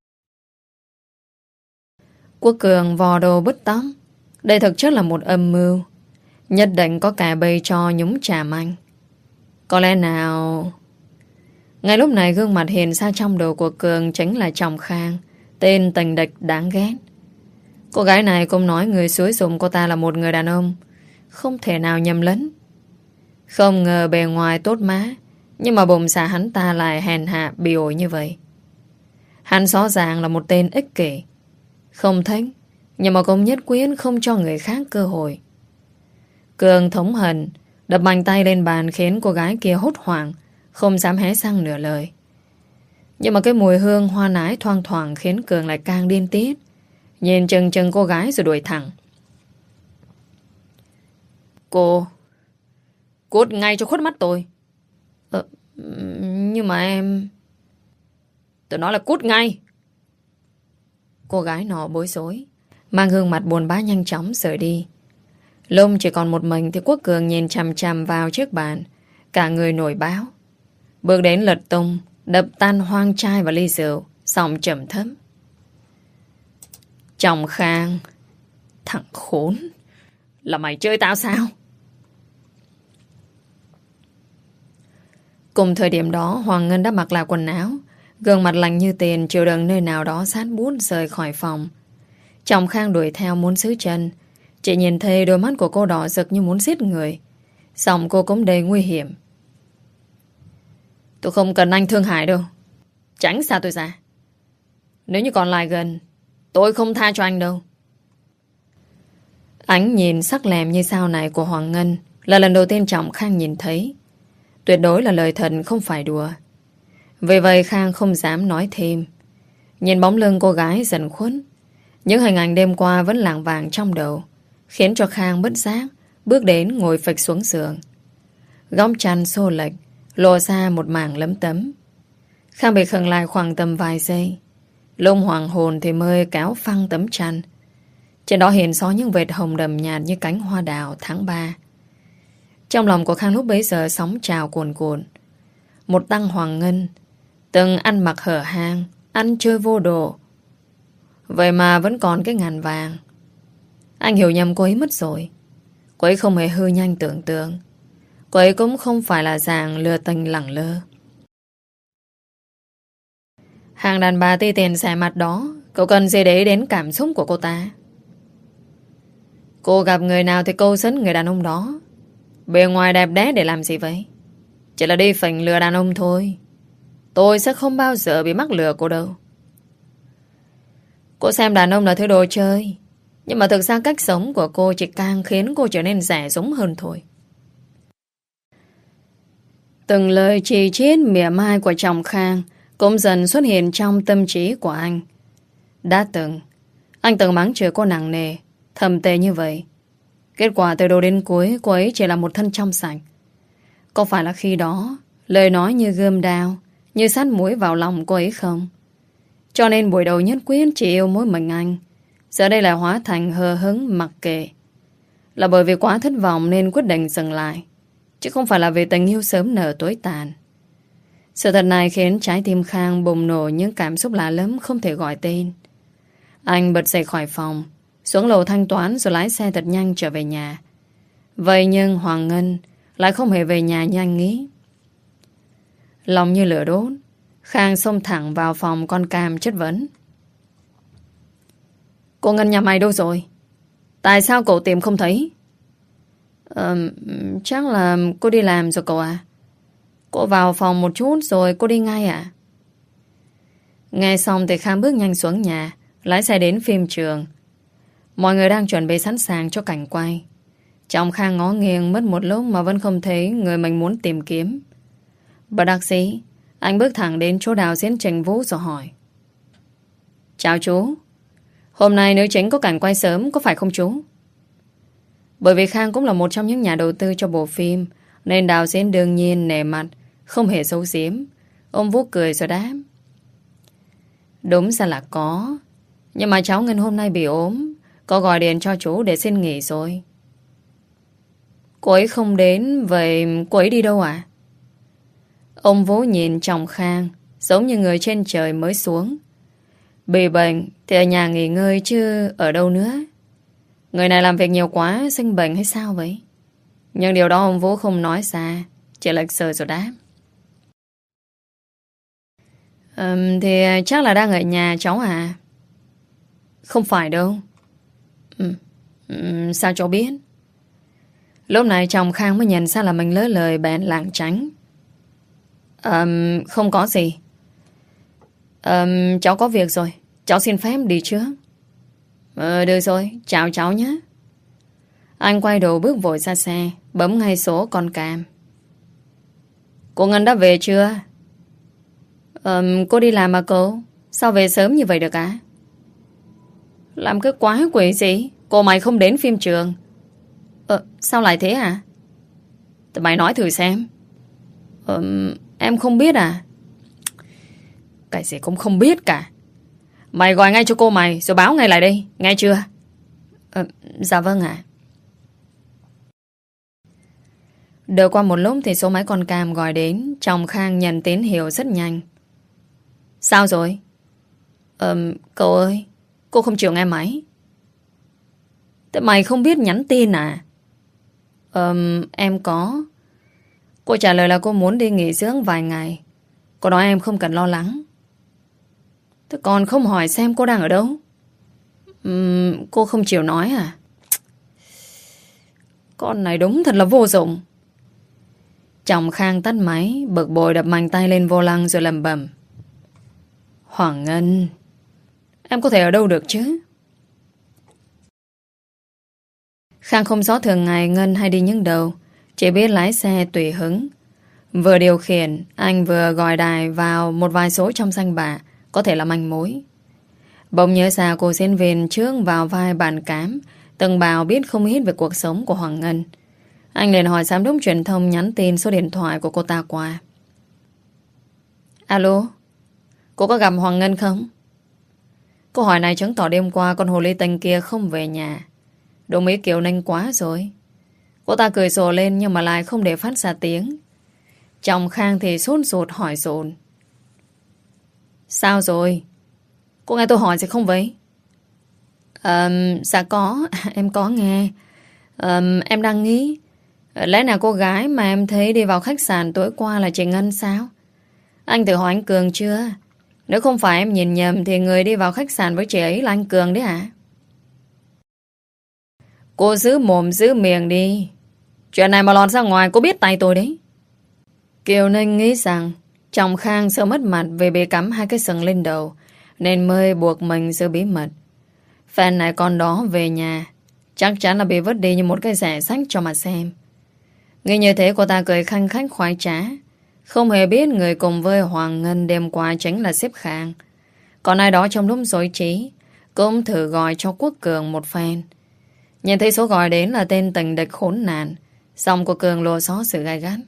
Quốc Cường vò đầu bứt tóc. Đây thực chất là một âm mưu. Nhất định có cả bầy cho nhúng chàm anh. Có lẽ nào... Ngay lúc này gương mặt hiện ra trong đầu của Cường chính là chồng Khang, tên tình địch đáng ghét. Cô gái này cũng nói người xúi giục cô ta là một người đàn ông, không thể nào nhầm lẫn. Không ngờ bề ngoài tốt má, nhưng mà bụng dạ hắn ta lại hèn hạ bị ổi như vậy. Hắn rõ ràng là một tên ích kỷ, không thích, nhưng mà cũng nhất quyết không cho người khác cơ hội. Cường thống hận, đập mạnh tay lên bàn khiến cô gái kia hốt hoảng, không dám hé răng nửa lời. Nhưng mà cái mùi hương hoa nái thoang thoảng khiến Cường lại càng điên tiết. Nhìn chừng chừng cô gái rồi đuổi thẳng. Cô cút ngay cho khuất mắt tôi. Ờ, nhưng mà em... Tôi nói là cút ngay. Cô gái nọ bối rối, mang gương mặt buồn bã nhanh chóng rời đi. Lông chỉ còn một mình thì Quốc Cường nhìn chằm chằm vào chiếc bàn, cả người nổi báo. Bước đến lật tung, đập tan hoang chai và ly rượu, giọng trầm thấp. Chồng Khang, thằng khốn, là mày chơi tao sao? Cùng thời điểm đó, Hoàng Ngân đã mặc lại quần áo, gương mặt lạnh như tiền, chịu đựng nơi nào đó sát bút rời khỏi phòng. Chồng Khang đuổi theo muốn xứ chân. Chị nhìn thấy đôi mắt của cô đỏ rực như muốn giết người. Giọng cô cũng đầy nguy hiểm. Tôi không cần anh thương hại đâu. Tránh xa tôi ra. Nếu như còn lại gần, tôi không tha cho anh đâu. Ánh nhìn sắc lẹm như sao này của Hoàng Ngân là lần đầu tiên Trọng Khang nhìn thấy. Tuyệt đối là lời thật không phải đùa. Vì vậy Khang không dám nói thêm. Nhìn bóng lưng cô gái dần khuất, những hình ảnh đêm qua vẫn lảng vảng trong đầu, khiến cho Khang bất giác bước đến ngồi phịch xuống giường. Góc chăn xô lệch, lộ ra một mảng lấm tấm. Khang bị khựng lại khoảng tầm vài giây. Lông hoàng hồn thì mới kéo phăng tấm chăn. Trên đó hiện rõ những vệt hồng đậm nhạt như cánh hoa đào tháng ba. Trong lòng của Khang lúc bấy giờ sóng trào cuồn cuộn. Một tăng Hoàng Ngân từng ăn mặc hở hang, ăn chơi vô độ, vậy mà vẫn còn cái ngàn vàng. Anh hiểu nhầm cô ấy mất rồi. Cô ấy không hề hư nhanh tưởng tượng. Cô ấy cũng không phải là dạng lừa tình lẳng lơ. Hàng đàn bà ti tiền xài mặt đó, cậu cần gì để đến cảm xúc của cô ta? Cô gặp người nào thì câu dẫn người đàn ông đó. Bề ngoài đẹp đẽ để làm gì vậy? Chỉ là đi phỉnh lừa đàn ông thôi. Tôi sẽ không bao giờ bị mắc lừa cô đâu. Cô xem đàn ông là thứ đồ chơi, nhưng mà thực ra cách sống của cô chỉ càng khiến cô trở nên rẻ rúng hơn thôi. Từng lời chỉ trích mỉa mai của chồng Khang cũng dần xuất hiện trong tâm trí của anh. Đã từng anh từng mắng chửi cô nặng nề, thầm tệ như vậy. Kết quả từ đầu đến cuối cô ấy chỉ là một thân trong sạch. Có phải là khi đó lời nói như gươm đao, như sát muối vào lòng cô ấy không? Cho nên buổi đầu nhất quyết chỉ yêu mỗi mình anh, giờ đây là hóa thành hờ hững mặc kệ. Là bởi vì quá thất vọng nên quyết định dừng lại, chứ không phải là vì tình yêu sớm nở tối tàn. Sự thật này khiến trái tim Khang bùng nổ những cảm xúc lạ lắm không thể gọi tên. Anh bật dậy khỏi phòng, xuống lầu thanh toán rồi lái xe thật nhanh trở về nhà. Vậy nhưng Hoàng Ngân lại không hề về nhà như anh nghĩ. Lòng như lửa đốt, Khang xông thẳng vào phòng con Cam chất vấn. Cô Ngân nhà mày đâu rồi? Tại sao cậu tìm không thấy? Ờ, chắc là cô đi làm rồi cậu à. Cô vào phòng một chút rồi cô đi ngay à? Nghe xong thì Khang bước nhanh xuống nhà, lái xe đến phim trường. Mọi người đang chuẩn bị sẵn sàng cho cảnh quay. Trong Khang ngó nghiêng mất một lúc mà vẫn không thấy người mình muốn tìm kiếm. Bất đắc dĩ, anh bước thẳng đến chỗ đạo diễn Trình Vũ rồi hỏi. Chào chú. Hôm nay nữ chính có cảnh quay sớm có phải không chú? Bởi vì Khang cũng là một trong những nhà đầu tư cho bộ phim, nên đạo diễn đương nhiên nể mặt, không hề xấu giếm. Ông Vũ cười rồi đáp. Đúng ra là có. Nhưng mà cháu Ngân hôm nay bị ốm, có gọi điện cho chú để xin nghỉ rồi. Cô ấy không đến, vậy cô ấy đi đâu à? Ông Vũ nhìn chồng Khang, giống như người trên trời mới xuống. Bị bệnh thì ở nhà nghỉ ngơi chứ ở đâu nữa. Người này làm việc nhiều quá, sinh bệnh hay sao vậy? Nhưng điều đó ông Vũ không nói ra, chỉ lệch sờ rồi đáp. Um, thì chắc là đang ở nhà cháu à? Không phải đâu. um, um, Sao cháu biết? Lúc này chồng Khang mới nhận ra là mình lỡ lời bèn lảng tránh. um, Không có gì. um, Cháu có việc rồi, cháu xin phép đi trước. Ờ được rồi, chào cháu nhé. Anh quay đầu bước vội ra xe, bấm ngay số con cam. Cô Ngân đã về chưa? um, Cô đi làm mà cô. Sao về sớm như vậy được ạ? Làm cái quái quỷ gì? Cô mày không đến phim trường. Ờ, sao lại thế hả? Thì mày nói thử xem. Ờ, em không biết à? Cái gì cũng không biết cả. Mày gọi ngay cho cô mày rồi báo ngay lại đây, nghe chưa? Ờ, dạ vâng ạ. Đợi qua một lúc thì số máy con cam gọi đến. Chồng Khang nhận tín hiệu rất nhanh. Sao rồi? Ờ, cậu ơi, cô không chịu nghe máy. Thế mày không biết nhắn tin à? Ờm, em có. Cô trả lời là cô muốn đi nghỉ dưỡng vài ngày. Cô nói em không cần lo lắng. Thế còn không hỏi xem cô đang ở đâu? Ừm, cô không chịu nói à? Con này đúng thật là vô dụng. Chồng Khang tắt máy, bực bội đập mạnh tay lên vô lăng rồi lầm bầm. Hoàng Ngân, em có thể ở đâu được chứ? Khang không rõ thường ngày Ngân hay đi những đâu, chỉ biết lái xe tùy hứng. Vừa điều khiển, anh vừa gọi đài vào một vài số trong danh bạ, có thể là manh mối. Bỗng nhớ ra cô diễn viên trước vào vai bàn cám, từng bảo biết không ít về cuộc sống của Hoàng Ngân. Anh liền hỏi giám đốc truyền thông nhắn tin số điện thoại của cô ta qua. Alo, cô có gặp Hoàng Ngân không? Câu hỏi này chứng tỏ đêm qua con hồ ly tinh kia không về nhà. Đúng ý Kiều Ninh quá rồi. Cô ta cười rồ lên nhưng mà lại không để phát ra tiếng. Chồng Khang thì sốt ruột hỏi dồn. Sao rồi? Cô nghe tôi hỏi gì không vậy? Um, dạ có, em có nghe. um, Em đang nghĩ lẽ nào cô gái mà em thấy đi vào khách sạn tối qua là chị Ngân sao? Anh tự hỏi anh Cường chưa? Nếu không phải em nhìn nhầm thì người đi vào khách sạn với chị ấy là anh Cường đấy hả? Cô giữ mồm giữ miệng đi. Chuyện này mà lọt ra ngoài cô biết tay tôi đấy. Kiều Ninh nghĩ rằng chồng Khang sợ mất mặt vì bị cắm hai cái sừng lên đầu, nên mới buộc mình giữ bí mật. Fan này con đó về nhà chắc chắn là bị vứt đi như một cái rẻ sách cho mà xem. Nghĩ như thế cô ta cười khanh khách khoái trá, không hề biết người cùng với Hoàng Ngân đêm qua chính là sếp Khang. Còn ai đó trong lúc rối trí cũng thử gọi cho Quốc Cường một phen. Nhìn thấy số gọi đến là tên tình địch khốn nạn, xong của Cường lùa xó sự gai gắt.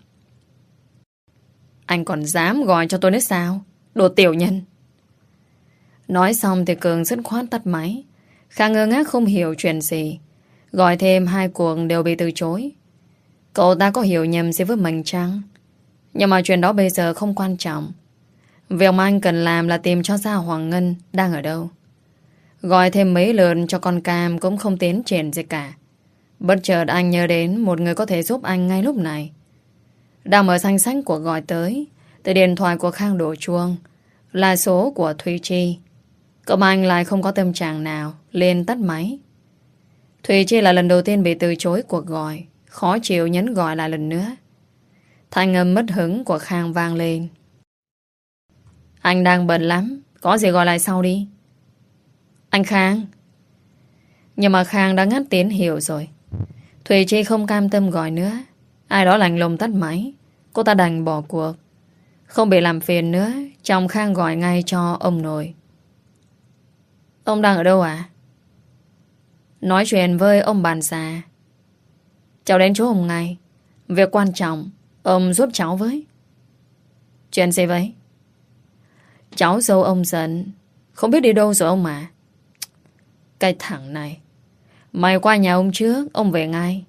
Anh còn dám gọi cho tôi nữa sao? Đồ tiểu nhân. Nói xong thì Cường dứt khoát tắt máy. Khang ngơ ngác không hiểu chuyện gì. Gọi thêm hai cuộc đều bị từ chối. Cậu ta có hiểu nhầm gì với mình chăng? Nhưng mà chuyện đó bây giờ không quan trọng. Việc mà anh cần làm là tìm cho ra Hoàng Ngân đang ở đâu. Gọi thêm mấy lượt cho con Cam cũng không tiến triển gì cả. Bất chợt anh nhớ đến một người có thể giúp anh ngay lúc này. Đang mở danh sách cuộc gọi tới, từ điện thoại của Khang đổ chuông là số của Thùy Chi. Cậu anh lại không có tâm trạng nào lên tắt máy. Thùy Chi là lần đầu tiên bị từ chối cuộc gọi, khó chịu nhấn gọi lại lần nữa. Thanh âm mất hứng của Khang vang lên. Anh đang bận lắm, có gì gọi lại sau đi. Anh Khang. Nhưng mà Khang đã ngắt tín hiệu rồi. Thùy Chi không cam tâm gọi nữa. Ai đó lạnh lùng tắt máy. Cô ta đành bỏ cuộc. Không bị làm phiền nữa, chồng Khang gọi ngay cho ông nội. Ông đang ở đâu à? Nói chuyện với ông bàn già. Cháu đến chỗ ông ngay. Việc quan trọng, ông giúp cháu với. Chuyện gì vậy? Cháu dâu ông giận, không biết đi đâu rồi ông mà. Cái thằng này, mày qua nhà ông trước, ông về ngay.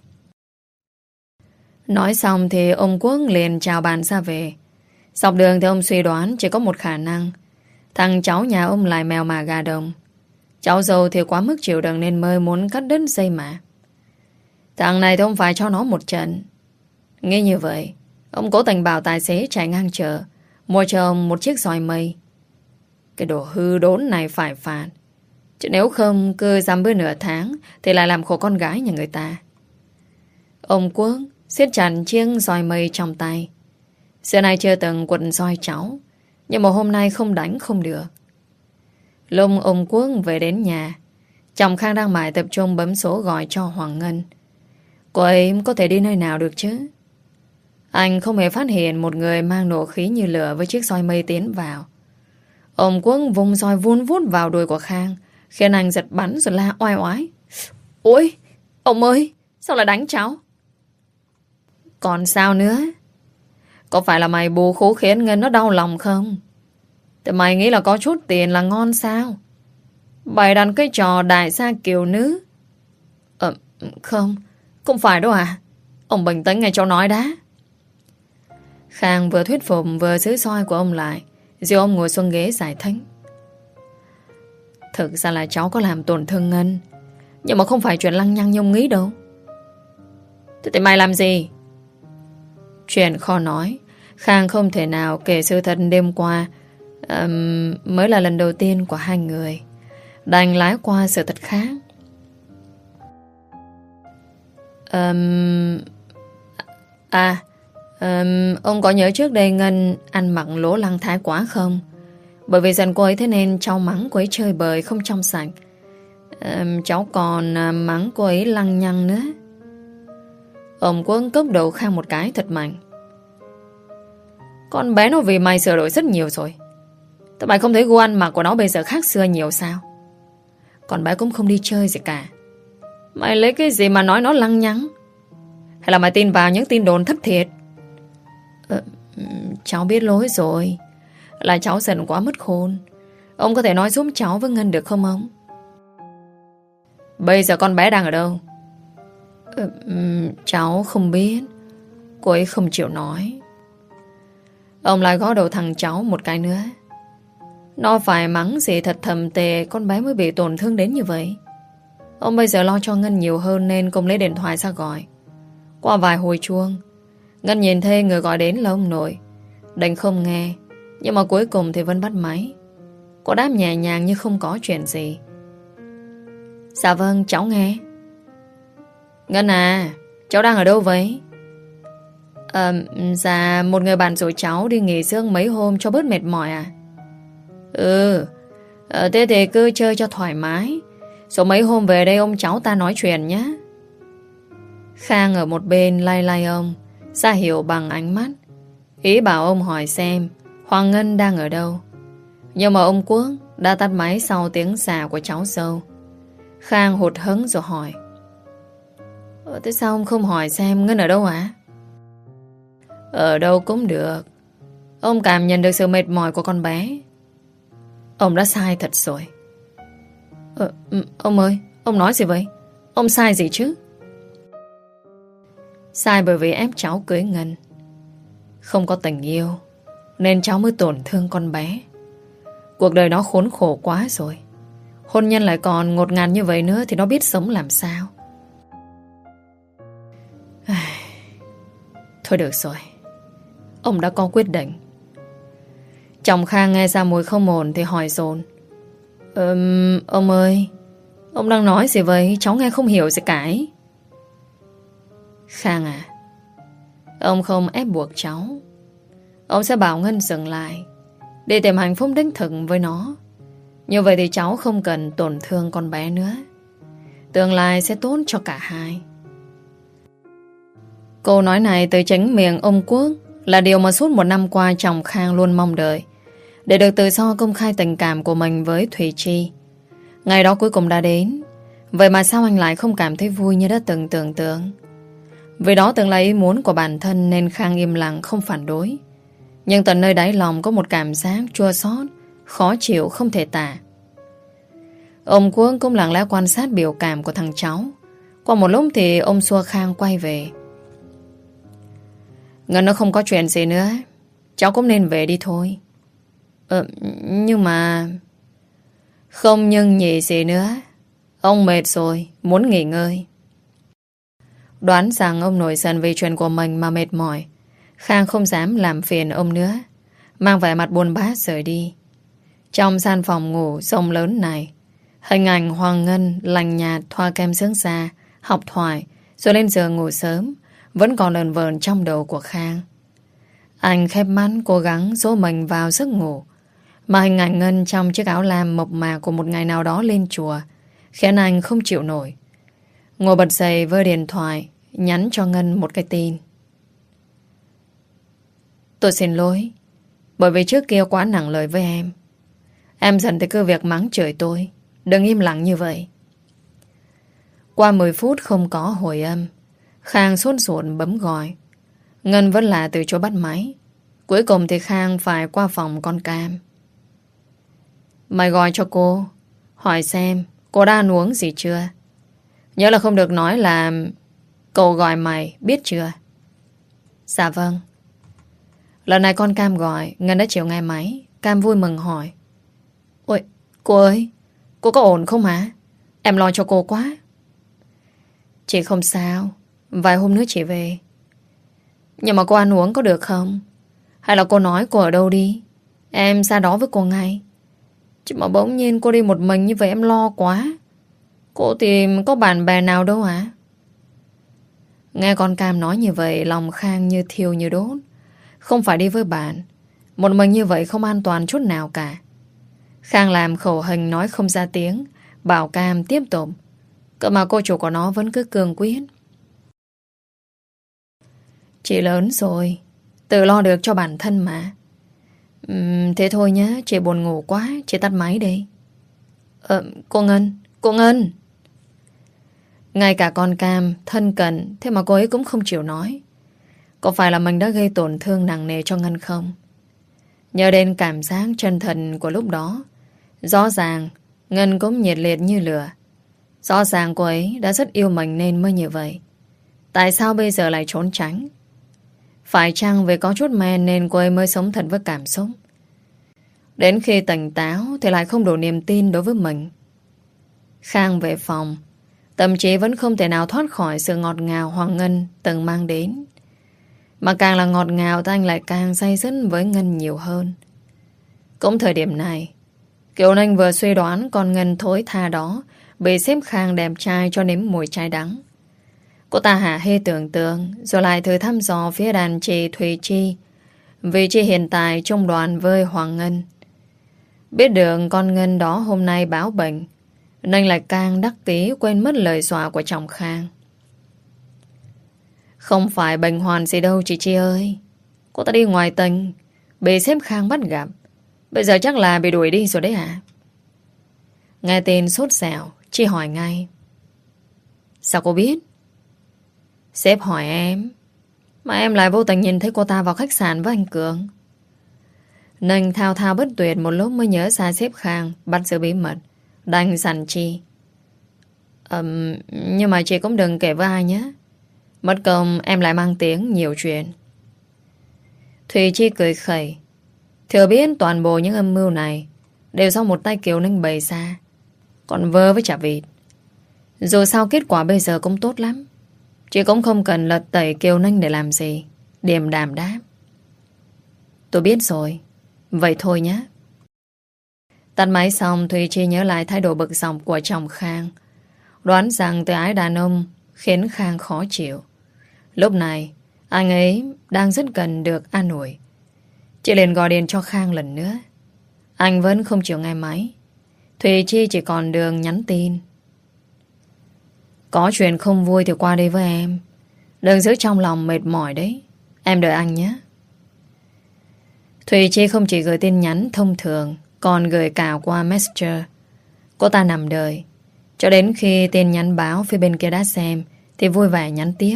Nói xong thì ông Quốc liền chào bàn ra về. Dọc đường thì ông suy đoán chỉ có một khả năng, thằng cháu nhà ông lại mèo mà gà đồng. Cháu dâu thì quá mức chịu đựng nên mới muốn cắt đứt dây mà. Thằng này thì ông phải cho nó một trận. Nghe như vậy, ông cố tình bảo tài xế chạy ngang chợ, mua cho ông một chiếc xoài mây. Cái đồ hư đốn này phải phạt. Chứ nếu không cứ dăm bữa nửa tháng thì lại làm khổ con gái nhà người ta. Ông Quốc siết chặt chiếc xoài mây trong tay. Xưa nay chưa từng quật roi cháu, nhưng mà hôm nay không đánh không được. Lúc ông Quốc về đến nhà, chồng Khang đang mải tập trung bấm số gọi cho Hoàng Ngân. Cô ấy có thể đi nơi nào được chứ? Anh không hề phát hiện một người mang nổ khí như lửa với chiếc roi mây tiến vào. Ông Quốc vùng roi vun vút vào đuôi của Khang, khiến anh giật bắn rồi la oai oái. Ôi, ông ơi, sao lại đánh cháu? Còn sao nữa? Có phải là mày bù khố khiến Ngân nó đau lòng không? Thì mày nghĩ là có chút tiền là ngon sao? Bày đặt cái trò đại gia kiều nữ. Ờ, không, không phải đâu à. Ông bình tĩnh nghe cháu nói đã. Khang vừa thuyết phục vừa giữ soi của ông lại, rồi ông ngồi xuống ghế giải thích. Thực ra là cháu có làm tổn thương Ngân, nhưng mà không phải chuyện lăng nhăng như ông nghĩ đâu. Thế thì mày làm gì? Chuyện khó nói. Khang không thể nào kể sự thật đêm qua um, mới là lần đầu tiên của hai người, đành lái qua sự thật khác. um, À um, Ông có nhớ trước đây Ngân ăn mặc lố lăng thái quá không? Bởi vì giận cô ấy thế nên cháu mắng cô ấy chơi bời không trong sạch. um, Cháu còn uh, mắng cô ấy lăng nhăng nữa. Ông Quốc cốc đầu Khang một cái thật mạnh. Con bé nó vì mày sửa đổi rất nhiều rồi. Tại mày không thấy gu ăn mặc của nó bây giờ khác xưa nhiều sao? Con bé cũng không đi chơi gì cả. Mày lấy cái gì mà nói nó lăng nhăng? Hay là mày tin vào những tin đồn thất thiệt? ờ, Cháu biết lỗi rồi. Là cháu giận quá mất khôn. Ông có thể nói giúp cháu với Ngân được không ông? Bây giờ con bé đang ở đâu? ờ, Cháu không biết. Cô ấy không chịu nói. Ông lại gõ đầu thằng cháu một cái nữa. Nó phải mắng gì thật thầm tệ con bé mới bị tổn thương đến như vậy. Ông bây giờ lo cho Ngân nhiều hơn nên cũng lấy điện thoại ra gọi. Qua vài hồi chuông, Ngân nhìn thấy người gọi đến là ông nội. Đành không nghe, nhưng mà cuối cùng thì vẫn bắt máy. Cô đáp nhẹ nhàng như không có chuyện gì. Dạ vâng, cháu nghe. Ngân à, cháu đang ở đâu vậy? À, dạ, một người bạn rủ cháu đi nghỉ dưỡng mấy hôm cho bớt mệt mỏi à? Ừ, à, thế thì cứ chơi cho thoải mái. Rồi mấy hôm về đây ông cháu ta nói chuyện nhé. Khang ở một bên lay lay ông, ra hiệu bằng ánh mắt, ý bảo ông hỏi xem Hoàng Ngân đang ở đâu. Nhưng mà ông Quốc đã tắt máy sau tiếng xà của cháu dâu. Khang hụt hẫng rồi hỏi. Ờ, thế sao ông không hỏi xem Ngân ở đâu hả? Ở đâu cũng được. Ông cảm nhận được sự mệt mỏi của con bé. Ông đã sai thật rồi. Ờ, ông ơi, ông nói gì vậy? Ông sai gì chứ? Sai bởi vì ép cháu cưới Ngân. Không có tình yêu nên cháu mới tổn thương con bé. Cuộc đời nó khốn khổ quá rồi. Hôn nhân lại còn ngột ngạt như vậy nữa thì nó biết sống làm sao. Thôi được rồi, ông đã có quyết định. Chồng Khang nghe ra mùi không ổn thì hỏi dồn. Ừm, ông ơi, ông đang nói gì vậy? Cháu nghe không hiểu gì cả ấy. Khang à, ông không ép buộc cháu. Ông sẽ bảo Ngân dừng lại để tìm hạnh phúc đích thực với nó. Như vậy thì cháu không cần tổn thương con bé nữa. Tương lai sẽ tốt cho cả hai. Câu nói này từ chính miệng ông Quốc là điều mà suốt một năm qua chồng Khang luôn mong đợi, để được tự do công khai tình cảm của mình với Thùy Chi. Ngày đó cuối cùng đã đến. Vậy mà sao anh lại không cảm thấy vui như đã từng tưởng tượng? Vì đó từng là ý muốn của bản thân nên Khang im lặng không phản đối. Nhưng tận nơi đáy lòng có một cảm giác chua xót, khó chịu không thể tả. Ông Quốc cũng lặng lẽ quan sát biểu cảm của thằng cháu. Qua một lúc thì ông xua Khang quay về. Ngân nó không có chuyện gì nữa, cháu cũng nên về đi thôi. Ờ, nhưng mà... Không nhưng nhỉ gì nữa. Ông mệt rồi, muốn nghỉ ngơi. Đoán rằng ông nổi giận vì chuyện của mình mà mệt mỏi, Khang không dám làm phiền ông nữa, mang vẻ mặt buồn bã rời đi. Trong gian phòng ngủ rộng lớn này, hình ảnh Hoàng Ngân lành nhạt thoa kem dưỡng da, học thoại, rồi lên giường ngủ sớm vẫn còn lờn vờn trong đầu của Khang. Anh khép mắt cố gắng dỗ mình vào giấc ngủ, mà hình ảnh Ngân trong chiếc áo lam mộc mạc của một ngày nào đó lên chùa khiến anh không chịu nổi. Ngồi bật dậy với điện thoại, nhắn cho Ngân một cái tin. Tôi xin lỗi, bởi vì trước kia quá nặng lời với em. Em giận thì cứ việc mắng chửi tôi, đừng im lặng như vậy. Qua mười phút không có hồi âm, Khang sốt ruột bấm gọi. Ngân vẫn là từ chỗ bắt máy. Cuối cùng thì Khang phải qua phòng con Cam. Mày gọi cho cô, hỏi xem cô đã ăn uống gì chưa. Nhớ là không được nói là cậu gọi mày, biết chưa? Dạ vâng. Lần này con Cam gọi, Ngân đã chịu nghe máy. Cam vui mừng hỏi: Ôi, cô ơi, cô có ổn không hả? Em lo cho cô quá. Chị không sao, vài hôm nữa chị về. Nhưng mà cô ăn uống có được không? Hay là cô nói cô ở đâu đi, em ra đó với cô ngay. Chứ mà bỗng nhiên cô đi một mình như vậy em lo quá. Cô tìm có bạn bè nào đâu hả? Nghe con Cam nói như vậy, lòng Khang như thiêu như đốt. Không phải đi với bạn, một mình như vậy không an toàn chút nào cả. Khang làm khẩu hình nói không ra tiếng, bảo Cam tiếp tục. Cơ mà cô chủ của nó vẫn cứ cương quyết. Chị lớn rồi, tự lo được cho bản thân mà. uhm, Thế thôi nhé, chị buồn ngủ quá, chị tắt máy đi. Ờ, cô Ngân, cô Ngân. Ngay cả con Cam thân cận, thế mà cô ấy cũng không chịu nói. Có phải là mình đã gây tổn thương nặng nề cho Ngân không? Nhớ đến cảm giác chân thần của lúc đó, rõ ràng Ngân cũng nhiệt liệt như lửa. Rõ ràng cô ấy đã rất yêu mình nên mới như vậy. Tại sao bây giờ lại trốn tránh? Phải chăng vì có chút men nên cô ấy mới sống thật với cảm xúc? Đến khi tỉnh táo thì lại không đủ niềm tin đối với mình. Khang về phòng, tâm trí vẫn không thể nào thoát khỏi sự ngọt ngào Hoàng Ngân từng mang đến. Mà càng là ngọt ngào thì anh lại càng say dứt với Ngân nhiều hơn. Cũng thời điểm này, Kiều Ninh vừa suy đoán con Ngân thối tha đó bị xếp Khang đẹp trai cho nếm mùi trái đắng. Cô ta hả hê tưởng tượng, rồi lại thử thăm dò phía đàn chị Thùy Chi, vì chị hiện tại trong đoàn với Hoàng Ngân. Biết được con Ngân đó hôm nay báo bệnh, nên lại càng đắc tí quên mất lời dọa của chồng Khang. Không phải bệnh hoàn gì đâu chị Chi ơi. Cô ta đi ngoài tình, bị xếp Khang bắt gặp. Bây giờ chắc là bị đuổi đi rồi đấy hả? Nghe tên sốt sẹo, Chi hỏi ngay. Sao cô biết? Sếp hỏi em, mà em lại vô tình nhìn thấy cô ta vào khách sạn với anh Cường. Ninh thao thao bất tuyệt một lúc mới nhớ ra sếp Khang bắt giữ bí mật, đành dặn Chi. um, Nhưng mà chị cũng đừng kể với ai nhé, mất công em lại mang tiếng nhiều chuyện. Thùy Chi cười khẩy, thừa biết toàn bộ những âm mưu này đều do một tay Kiều Ninh bày ra, còn vơ với chả vịt. Dù sao kết quả bây giờ cũng tốt lắm, chị cũng không cần lật tẩy Kiều Ninh để làm gì. Điềm đạm đáp. Tôi biết rồi, vậy thôi nhé. Tắt máy xong, Thùy Chi nhớ lại thái độ bực dọc của chồng Khang, đoán rằng từ ái đàn ông khiến Khang khó chịu. Lúc này anh ấy đang rất cần được an ủi. Chị liền gọi điện cho Khang lần nữa. Anh vẫn không chịu nghe máy. Thùy Chi chỉ còn đường nhắn tin. Có chuyện không vui thì qua đây với em, đừng giữ trong lòng mệt mỏi đấy. Em đợi anh nhé. Thùy Chi không chỉ gửi tin nhắn thông thường, còn gửi cả qua Messenger. Cô ta nằm đợi, cho đến khi tin nhắn báo phía bên kia đã xem thì vui vẻ nhắn tiếp.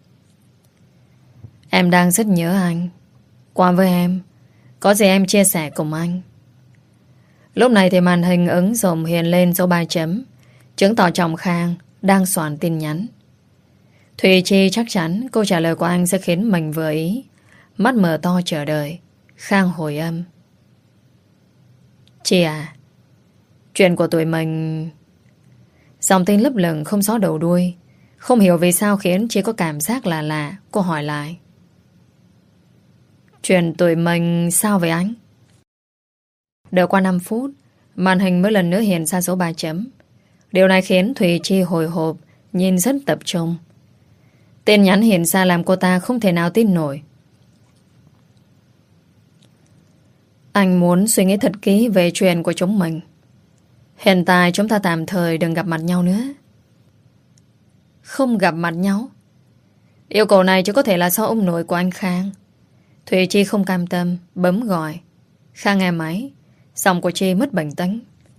Em đang rất nhớ anh. Qua với em, có gì em chia sẻ cùng anh. Lúc này thì màn hình ứng dụng hiện lên dấu ba chấm, chứng tỏ Trọng Khang đang soạn tin nhắn. Thùy Chi chắc chắn câu trả lời của anh sẽ khiến mình vừa ý. Mắt mở to chờ đợi. Khang hồi âm. Chị à, chuyện của tụi mình... Dòng tin lấp lửng không rõ đầu đuôi. Không hiểu vì sao khiến chị có cảm giác lạ lạ. Cô hỏi lại. Chuyện tụi mình sao vậy anh? Đợi qua năm phút, màn hình mới lần nữa hiện ra số ba chấm. Điều này khiến Thùy Chi hồi hộp, nhìn rất tập trung. Tin nhắn hiện ra làm cô ta không thể nào tin nổi. Anh muốn suy nghĩ thật kỹ về chuyện của chúng mình. Hiện tại chúng ta tạm thời đừng gặp mặt nhau nữa. Không gặp mặt nhau? Yêu cầu này chỉ có thể là do ông nội của anh Khang. Thùy Chi không cam tâm, bấm gọi. Khang nghe máy, giọng của Chi mất bình tĩnh.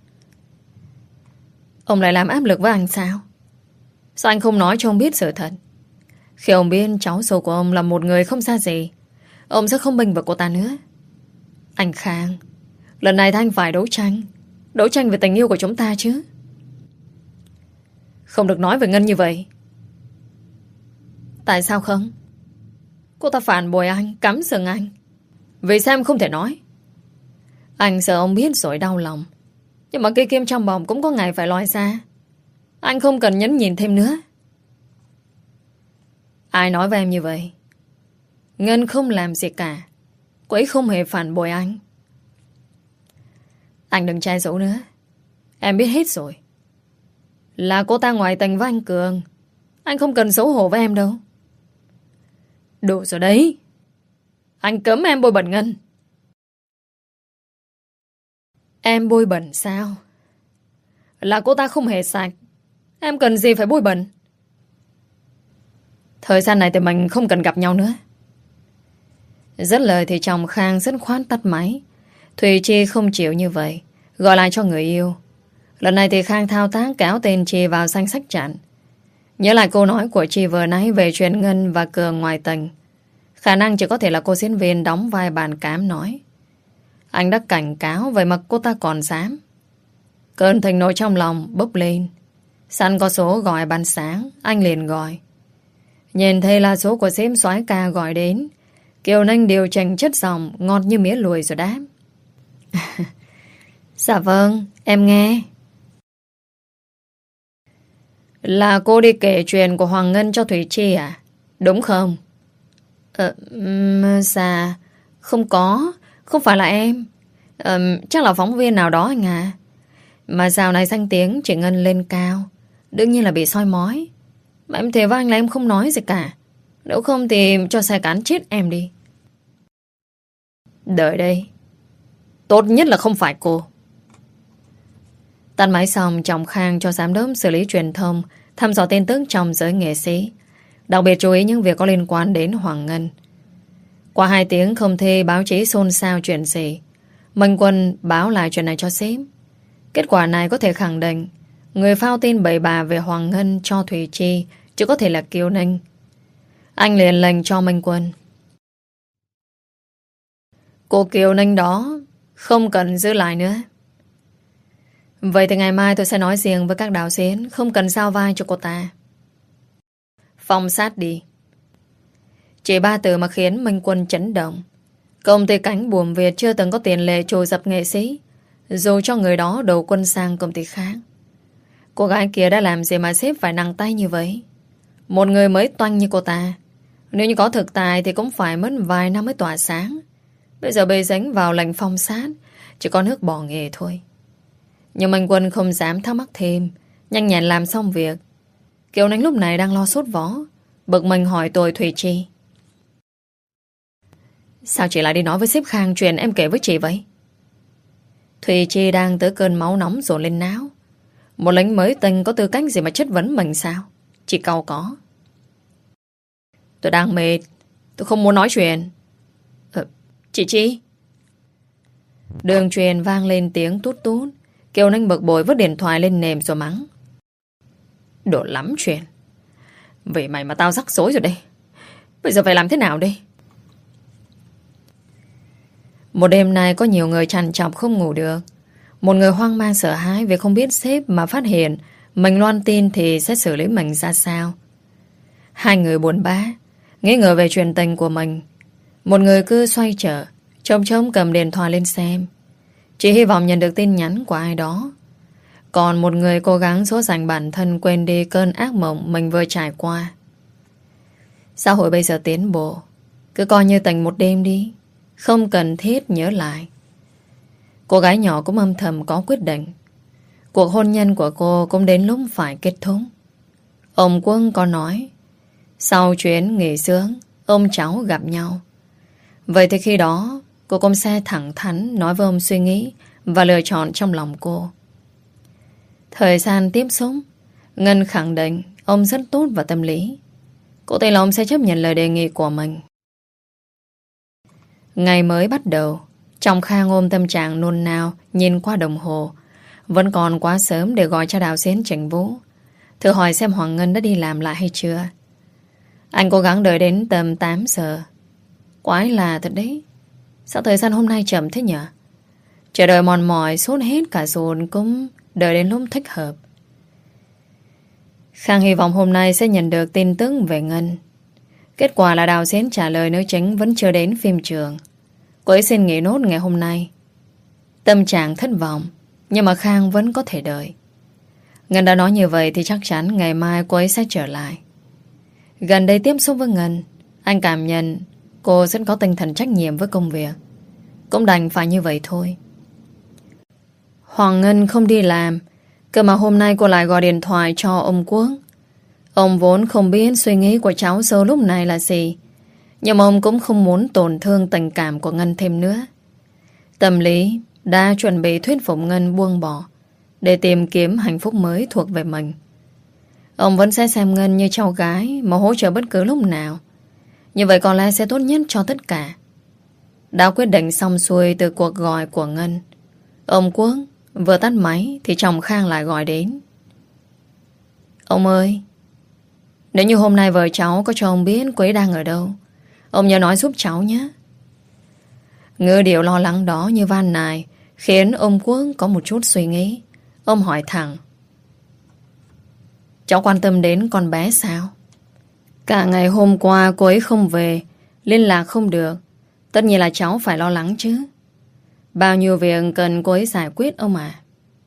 Ông lại làm áp lực với anh sao? Sao anh không nói cho ông biết sự thật? Khi ông biết cháu dâu của ông là một người không xa gì, ông sẽ không bênh vào cô ta nữa. Anh Khang, lần này thì anh phải đấu tranh. Đấu tranh về tình yêu của chúng ta chứ. Không được nói về Ngân như vậy. Tại sao không? Cô ta phản bội anh, cắm sừng anh. Vì sao em không thể nói? Anh sợ ông biết rồi đau lòng. Nhưng mà cây kim trong bọng cũng có ngày phải lòi ra. Anh không cần nhấn nhìn thêm nữa. Ai nói với em như vậy? Ngân không làm gì cả. Cô ấy không hề phản bội anh. Anh đừng trai dỗ nữa. Em biết hết rồi. Là cô ta ngoại tình với anh Cường. Anh không cần xấu hổ với em đâu. Đủ rồi đấy. Anh cấm em bôi bẩn Ngân. Em bôi bẩn sao? Là cô ta không hề sạch. Em cần gì phải bôi bẩn? Thời gian này thì mình không cần gặp nhau nữa. Dứt lời thì chồng Khang rất khoát tắt máy. Thùy Chi không chịu như vậy, gọi lại cho người yêu. Lần này thì Khang thao tác kéo tên Chi vào danh sách chặn. Nhớ lại câu nói của Chi vừa nãy về chuyện Ngân và Cường ngoài tình. Khả năng chỉ có thể là cô diễn viên đóng vai bàn cám nói. Anh đã cảnh cáo, vậy mà cô ta còn dám. Cơn thịnh nộ trong lòng bốc lên. Sẵn có số gọi ban sáng, anh liền gọi. Nhìn thấy là số của sếp soái ca gọi đến, Kiều Ninh điều chỉnh chất giọng ngọt như mía lùi rồi đáp. Dạ vâng, em nghe. Là cô đi kể chuyện của Hoàng Ngân cho Thủy Chi à? Đúng không? Ờ, um, dạ, không có, không phải là em. Ờ, chắc là phóng viên nào đó anh à. Mà dạo này danh tiếng chị Ngân lên cao, đương nhiên là bị soi mói. Mà em thề với anh là em không nói gì cả. Nếu không thì cho xe cán chết em đi. Đợi đây. Tốt nhất là không phải cô. Tắt máy xong, chồng Khang cho giám đốc xử lý truyền thông thăm dò tin tức trong giới nghệ sĩ, đặc biệt chú ý những việc có liên quan đến Hoàng Ngân. Qua hai tiếng không thể báo chí xôn xao chuyện gì, Minh Quân báo lại chuyện này cho sếp. Kết quả này có thể khẳng định người phao tin bậy bạ về Hoàng Ngân cho Thùy Chi chứ có thể là Kiều Ninh. Anh liền lệnh cho Minh Quân. Cô Kiều Ninh đó không cần giữ lại nữa. Vậy thì ngày mai tôi sẽ nói riêng với các đạo diễn, không cần giao vai cho cô ta. Phong sát đi. Chỉ ba từ mà khiến Minh Quân chấn động. Công ty Cánh Buồm Việt chưa từng có tiền lệ trồi dập nghệ sĩ, dù cho người đó đầu quân sang công ty khác. Cô gái kia đã làm gì mà sếp phải nặng tay như vậy? Một người mới toanh như cô ta, nếu như có thực tài thì cũng phải mất vài năm mới tỏa sáng. Bây giờ bê dính vào lệnh phong sát, chỉ có nước bỏ nghề thôi. Nhưng Minh Quân không dám thắc mắc thêm, nhanh nhẹn làm xong việc. Kiều Ninh lúc này đang lo sốt vó, bực mình hỏi tôi Thùy Chi. Sao chị lại đi nói với sếp Khang chuyện em kể với chị vậy? Thùy Chi đang tới cơn máu nóng dồn lên não. Một lính mới tinh có tư cách gì mà chất vấn mình sao? Chị cau có. Tôi đang mệt, tôi không muốn nói chuyện. ờ, Chị Chi, Đường truyền vang lên tiếng tút tút. Kiều Ninh bực bội vứt điện thoại lên nệm rồi mắng. Đồ lắm chuyện. Vì mày mà tao rắc rối rồi đây. Bây giờ phải làm thế nào đây? Một đêm nay có nhiều người trằn trọc không ngủ được. Một người hoang mang sợ hãi vì không biết sếp mà phát hiện mình loan tin thì sẽ xử lý mình ra sao. Hai người buồn bã, nghĩ ngờ về chuyện tình của mình. Một người cứ xoay trở, trông trông cầm điện thoại lên xem, chỉ hy vọng nhận được tin nhắn của ai đó. Còn một người cố gắng dỗ dành bản thân quên đi cơn ác mộng mình vừa trải qua. Xã hội bây giờ tiến bộ, cứ coi như tình một đêm đi, không cần thiết nhớ lại. Cô gái nhỏ cũng âm thầm có quyết định. Cuộc hôn nhân của cô cũng đến lúc phải kết thúc. Ông Quân có nói sau chuyến nghỉ dưỡng ông cháu gặp nhau. Vậy thì khi đó cô cũng sẽ thẳng thắn nói với ông suy nghĩ và lựa chọn trong lòng cô. Thời gian tiếp xúc, Ngân khẳng định ông rất tốt và tâm lý. Cô tin là ông sẽ chấp nhận lời đề nghị của mình. Ngày mới bắt đầu, Trọng Khang ôm tâm trạng nôn nao nhìn qua đồng hồ. Vẫn còn quá sớm để gọi cho đạo diễn Trịnh Vũ, thử hỏi xem Hoàng Ngân đã đi làm lại hay chưa. Anh cố gắng đợi đến tầm tám giờ. Quái là thật đấy, sao thời gian hôm nay chậm thế nhỉ? Chờ đợi mòn mỏi sốt hết cả rồi cũng đợi đến lúc thích hợp. Khang hy vọng hôm nay sẽ nhận được tin tức về Ngân. Kết quả là đạo diễn trả lời nữ chính vẫn chưa đến phim trường. Cô ấy xin nghỉ nốt ngày hôm nay. Tâm trạng thất vọng, nhưng mà Khang vẫn có thể đợi. Ngân đã nói như vậy thì chắc chắn ngày mai cô ấy sẽ trở lại. Gần đây tiếp xúc với Ngân, anh cảm nhận cô rất có tinh thần trách nhiệm với công việc. Cũng đành phải như vậy thôi. Hoàng Ngân không đi làm, cơ mà hôm nay cô lại gọi điện thoại cho ông Quốc. Ông vốn không biết suy nghĩ của cháu dâu lúc này là gì, nhưng mà ông cũng không muốn tổn thương tình cảm của Ngân thêm nữa. Tâm lý đã chuẩn bị thuyết phục Ngân buông bỏ để tìm kiếm hạnh phúc mới thuộc về mình. Ông vẫn sẽ xem Ngân như cháu gái mà hỗ trợ bất cứ lúc nào. Như vậy có lẽ sẽ tốt nhất cho tất cả. Đã quyết định xong xuôi từ cuộc gọi của Ngân, ông Quốc vừa tắt máy thì chồng Khang lại gọi đến. Ông ơi, nếu như hôm nay vợ cháu có cho ông biết cô ấy đang ở đâu, ông nhớ nói giúp cháu nhé. Ngữ điệu lo lắng đó như van nài khiến ông Quốc có một chút suy nghĩ. Ông hỏi thẳng. Cháu quan tâm đến con bé sao? Cả ngày hôm qua cô ấy không về, liên lạc không được. Tất nhiên là cháu phải lo lắng chứ. Bao nhiêu việc cần cô ấy giải quyết ông à?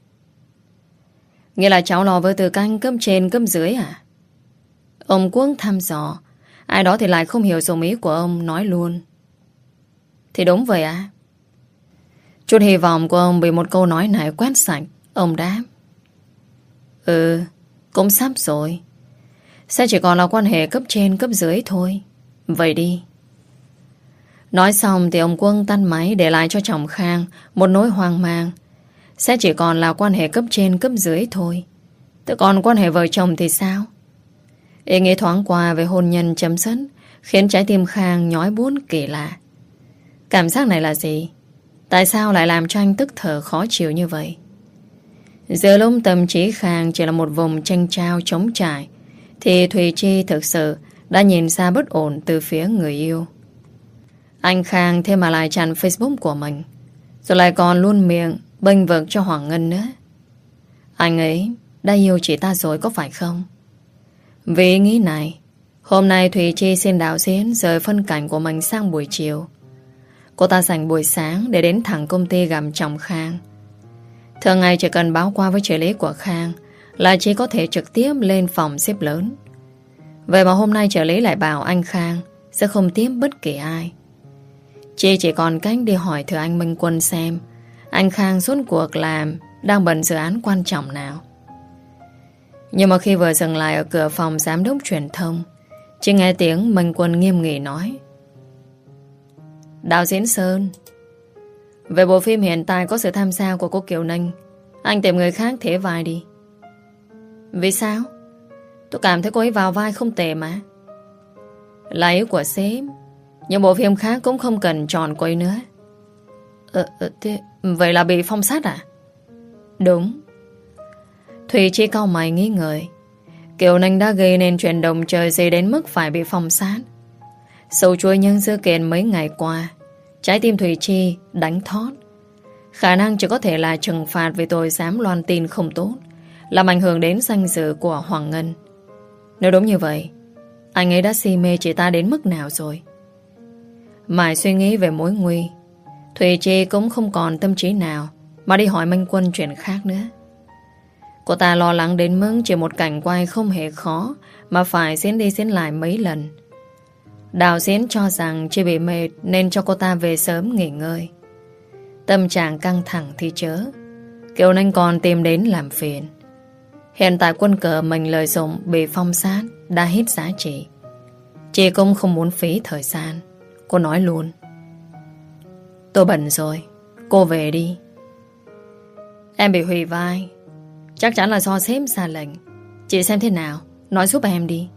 Nghĩa là cháu lo với tư cách cấp trên cấp dưới à? Ông Quốc thăm dò. Ai đó thì lại không hiểu dụng ý của ông, nói luôn. Thì đúng vậy à? Chút hy vọng của ông bị một câu nói này quét sạch. Ông đáp. Ừ, cũng sắp rồi. Sẽ chỉ còn là quan hệ cấp trên cấp dưới thôi. Vậy đi. Nói xong thì ông Quân tắt máy để lại cho chồng Khang một nỗi hoang mang. Sẽ chỉ còn là quan hệ cấp trên cấp dưới thôi. Thế còn quan hệ vợ chồng thì sao? Ý nghĩ thoáng qua về hôn nhân chấm dứt khiến trái tim Khang nhói buốt kỳ lạ. Cảm giác này là gì? Tại sao lại làm cho anh tức thở khó chịu như vậy? Giờ lúc tâm trí Khang chỉ là một vùng tranh trao trống trải thì Thùy Chi thực sự đã nhìn ra bất ổn từ phía người yêu. Anh Khang thêm mà lại chặn Facebook của mình, rồi lại còn luôn miệng bênh vực cho Hoàng Ngân nữa. Anh ấy đã yêu chị ta rồi có phải không? Vì ý nghĩ này, hôm nay Thùy Chi xin đạo diễn rời phân cảnh của mình sang buổi chiều. Cô ta dành buổi sáng để đến thẳng công ty gặp chồng Khang. Thường ngày chỉ cần báo qua với trợ lý của Khang là chỉ có thể trực tiếp lên phòng xếp lớn. Vậy mà hôm nay trợ lý lại bảo anh Khang sẽ không tiếp bất kỳ ai. Chị chỉ còn cách đi hỏi thử anh Minh Quân xem anh Khang suốt cuộc làm đang bận dự án quan trọng nào. Nhưng mà khi vừa dừng lại ở cửa phòng giám đốc truyền thông, chỉ nghe tiếng Minh Quân nghiêm nghị nói. Đạo diễn Sơn, về bộ phim hiện tại có sự tham gia của cô Kiều Ninh, anh tìm người khác thế vai đi. Vì sao? Tôi cảm thấy cô ấy vào vai không tệ mà. Là ý của sếp, nhưng bộ phim khác cũng không cần chọn cô ấy nữa. Ờ, ờ, thế, vậy là bị phong sát à? Đúng. Thùy Chi cau mày nghĩ ngợi. Kiều Ninh đã gây nên chuyện động trời gì đến mức phải bị phong sát. Sầu chuối nhân sự kiện mấy ngày qua, trái tim Thùy Chi đánh thót. Khả năng chỉ có thể là trừng phạt vì tội dám loan tin không tốt, làm ảnh hưởng đến danh dự của Hoàng Ngân. Nếu đúng như vậy, anh ấy đã si mê chị ta đến mức nào rồi? Mãi suy nghĩ về mối nguy, Thùy Chi cũng không còn tâm trí nào mà đi hỏi Minh Quân chuyện khác nữa. Cô ta lo lắng đến mức chỉ một cảnh quay không hề khó mà phải diễn đi diễn lại mấy lần. Đạo diễn cho rằng chỉ bị mệt nên cho cô ta về sớm nghỉ ngơi. Tâm trạng căng thẳng thì chớ, Kiều Ninh còn tìm đến làm phiền. Hiện tại quân cờ mình lợi dụng bị phong sát đã hết giá trị. Chị cũng không muốn phí thời gian. Cô nói luôn: tôi bận rồi, cô về đi. Em bị hủy vai, chắc chắn là do sếp ra lệnh. Chị xem thế nào, nói giúp em đi.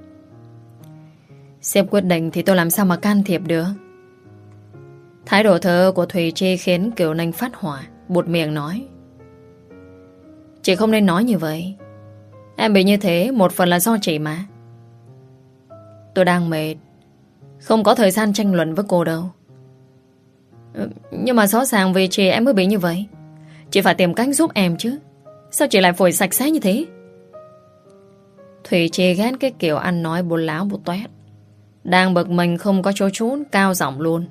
Sếp quyết định thì tôi làm sao mà can thiệp được. Thái độ thờ của Thùy Chi khiến Kiều Ninh phát hỏa, buột miệng nói: chị không nên nói như vậy. Em bị như thế một phần là do chị mà. Tôi đang mệt, không có thời gian tranh luận với cô đâu. Nhưng mà rõ ràng vì chị em mới bị như vậy. Chị phải tìm cách giúp em chứ. Sao chị lại phổi sạch sẽ như thế? Thùy Chi ghét cái kiểu ăn nói bột láo bột toét. Đang bực mình không có chỗ trốn, cao giọng luôn: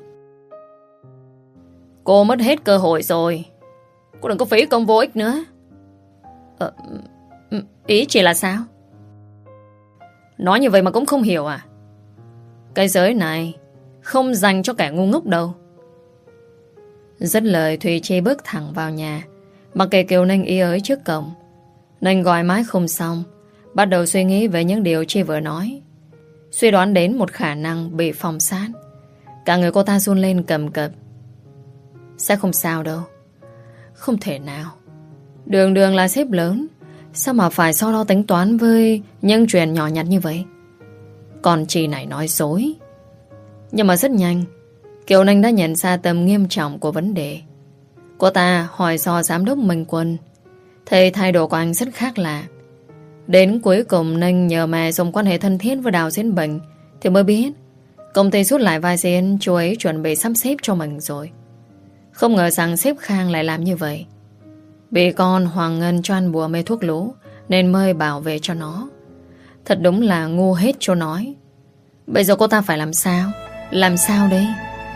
cô mất hết cơ hội rồi. Cô đừng có phí công vô ích nữa. Ờ, ý chị là sao? Nói như vậy mà cũng không hiểu à? Cái giới này không dành cho kẻ ngu ngốc đâu. Dứt lời, Thùy Chi bước thẳng vào nhà, mặc kệ Kiều Ninh ý ới trước cổng. Ninh gọi mãi không xong, bắt đầu suy nghĩ về những điều Chi vừa nói, suy đoán đến một khả năng bị phong sát. Cả người cô ta run lên cầm cập. Sẽ không sao đâu. Không thể nào. Đường đường là sếp lớn, sao mà phải so đo tính toán với những chuyện nhỏ nhặt như vậy? Còn chị này nói dối. Nhưng mà rất nhanh, Kiều Ninh đã nhận ra tầm nghiêm trọng của vấn đề. Cô ta hỏi do giám đốc Minh Quân, thấy thái độ của anh rất khác lạ. Đến cuối cùng Ninh nhờ mẹ dùng quan hệ thân thiết với Đào Diễn Bình thì mới biết công ty rút lại vai diễn chú ấy chuẩn bị sắp xếp cho mình rồi. Không ngờ rằng sếp Khang lại làm như vậy. Bị con Hoàng Ngân cho ăn bùa mê thuốc lú nên mới bảo vệ cho nó. Thật đúng là ngu hết chỗ nói. Bây giờ cô ta phải làm sao? Làm sao đây?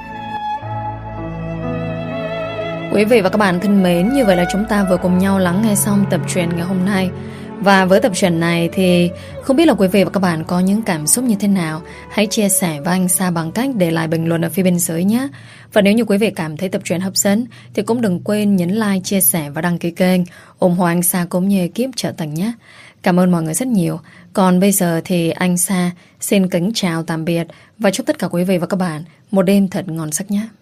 Quý vị và các bạn thân mến, như vậy là chúng ta vừa cùng nhau lắng nghe xong tập truyện ngày hôm nay. Và với tập truyện này thì không biết là quý vị và các bạn có những cảm xúc như thế nào. Hãy chia sẻ với anh Sa bằng cách để lại bình luận ở phía bên dưới nhé. Và nếu như quý vị cảm thấy tập truyện hấp dẫn thì cũng đừng quên nhấn like, chia sẻ và đăng ký kênh, ủng hộ anh Sa cũng như ekip Trở Thành nhé. Cảm ơn mọi người rất nhiều. Còn bây giờ thì anh Sa xin kính chào tạm biệt và chúc tất cả quý vị và các bạn một đêm thật ngon giấc nhé.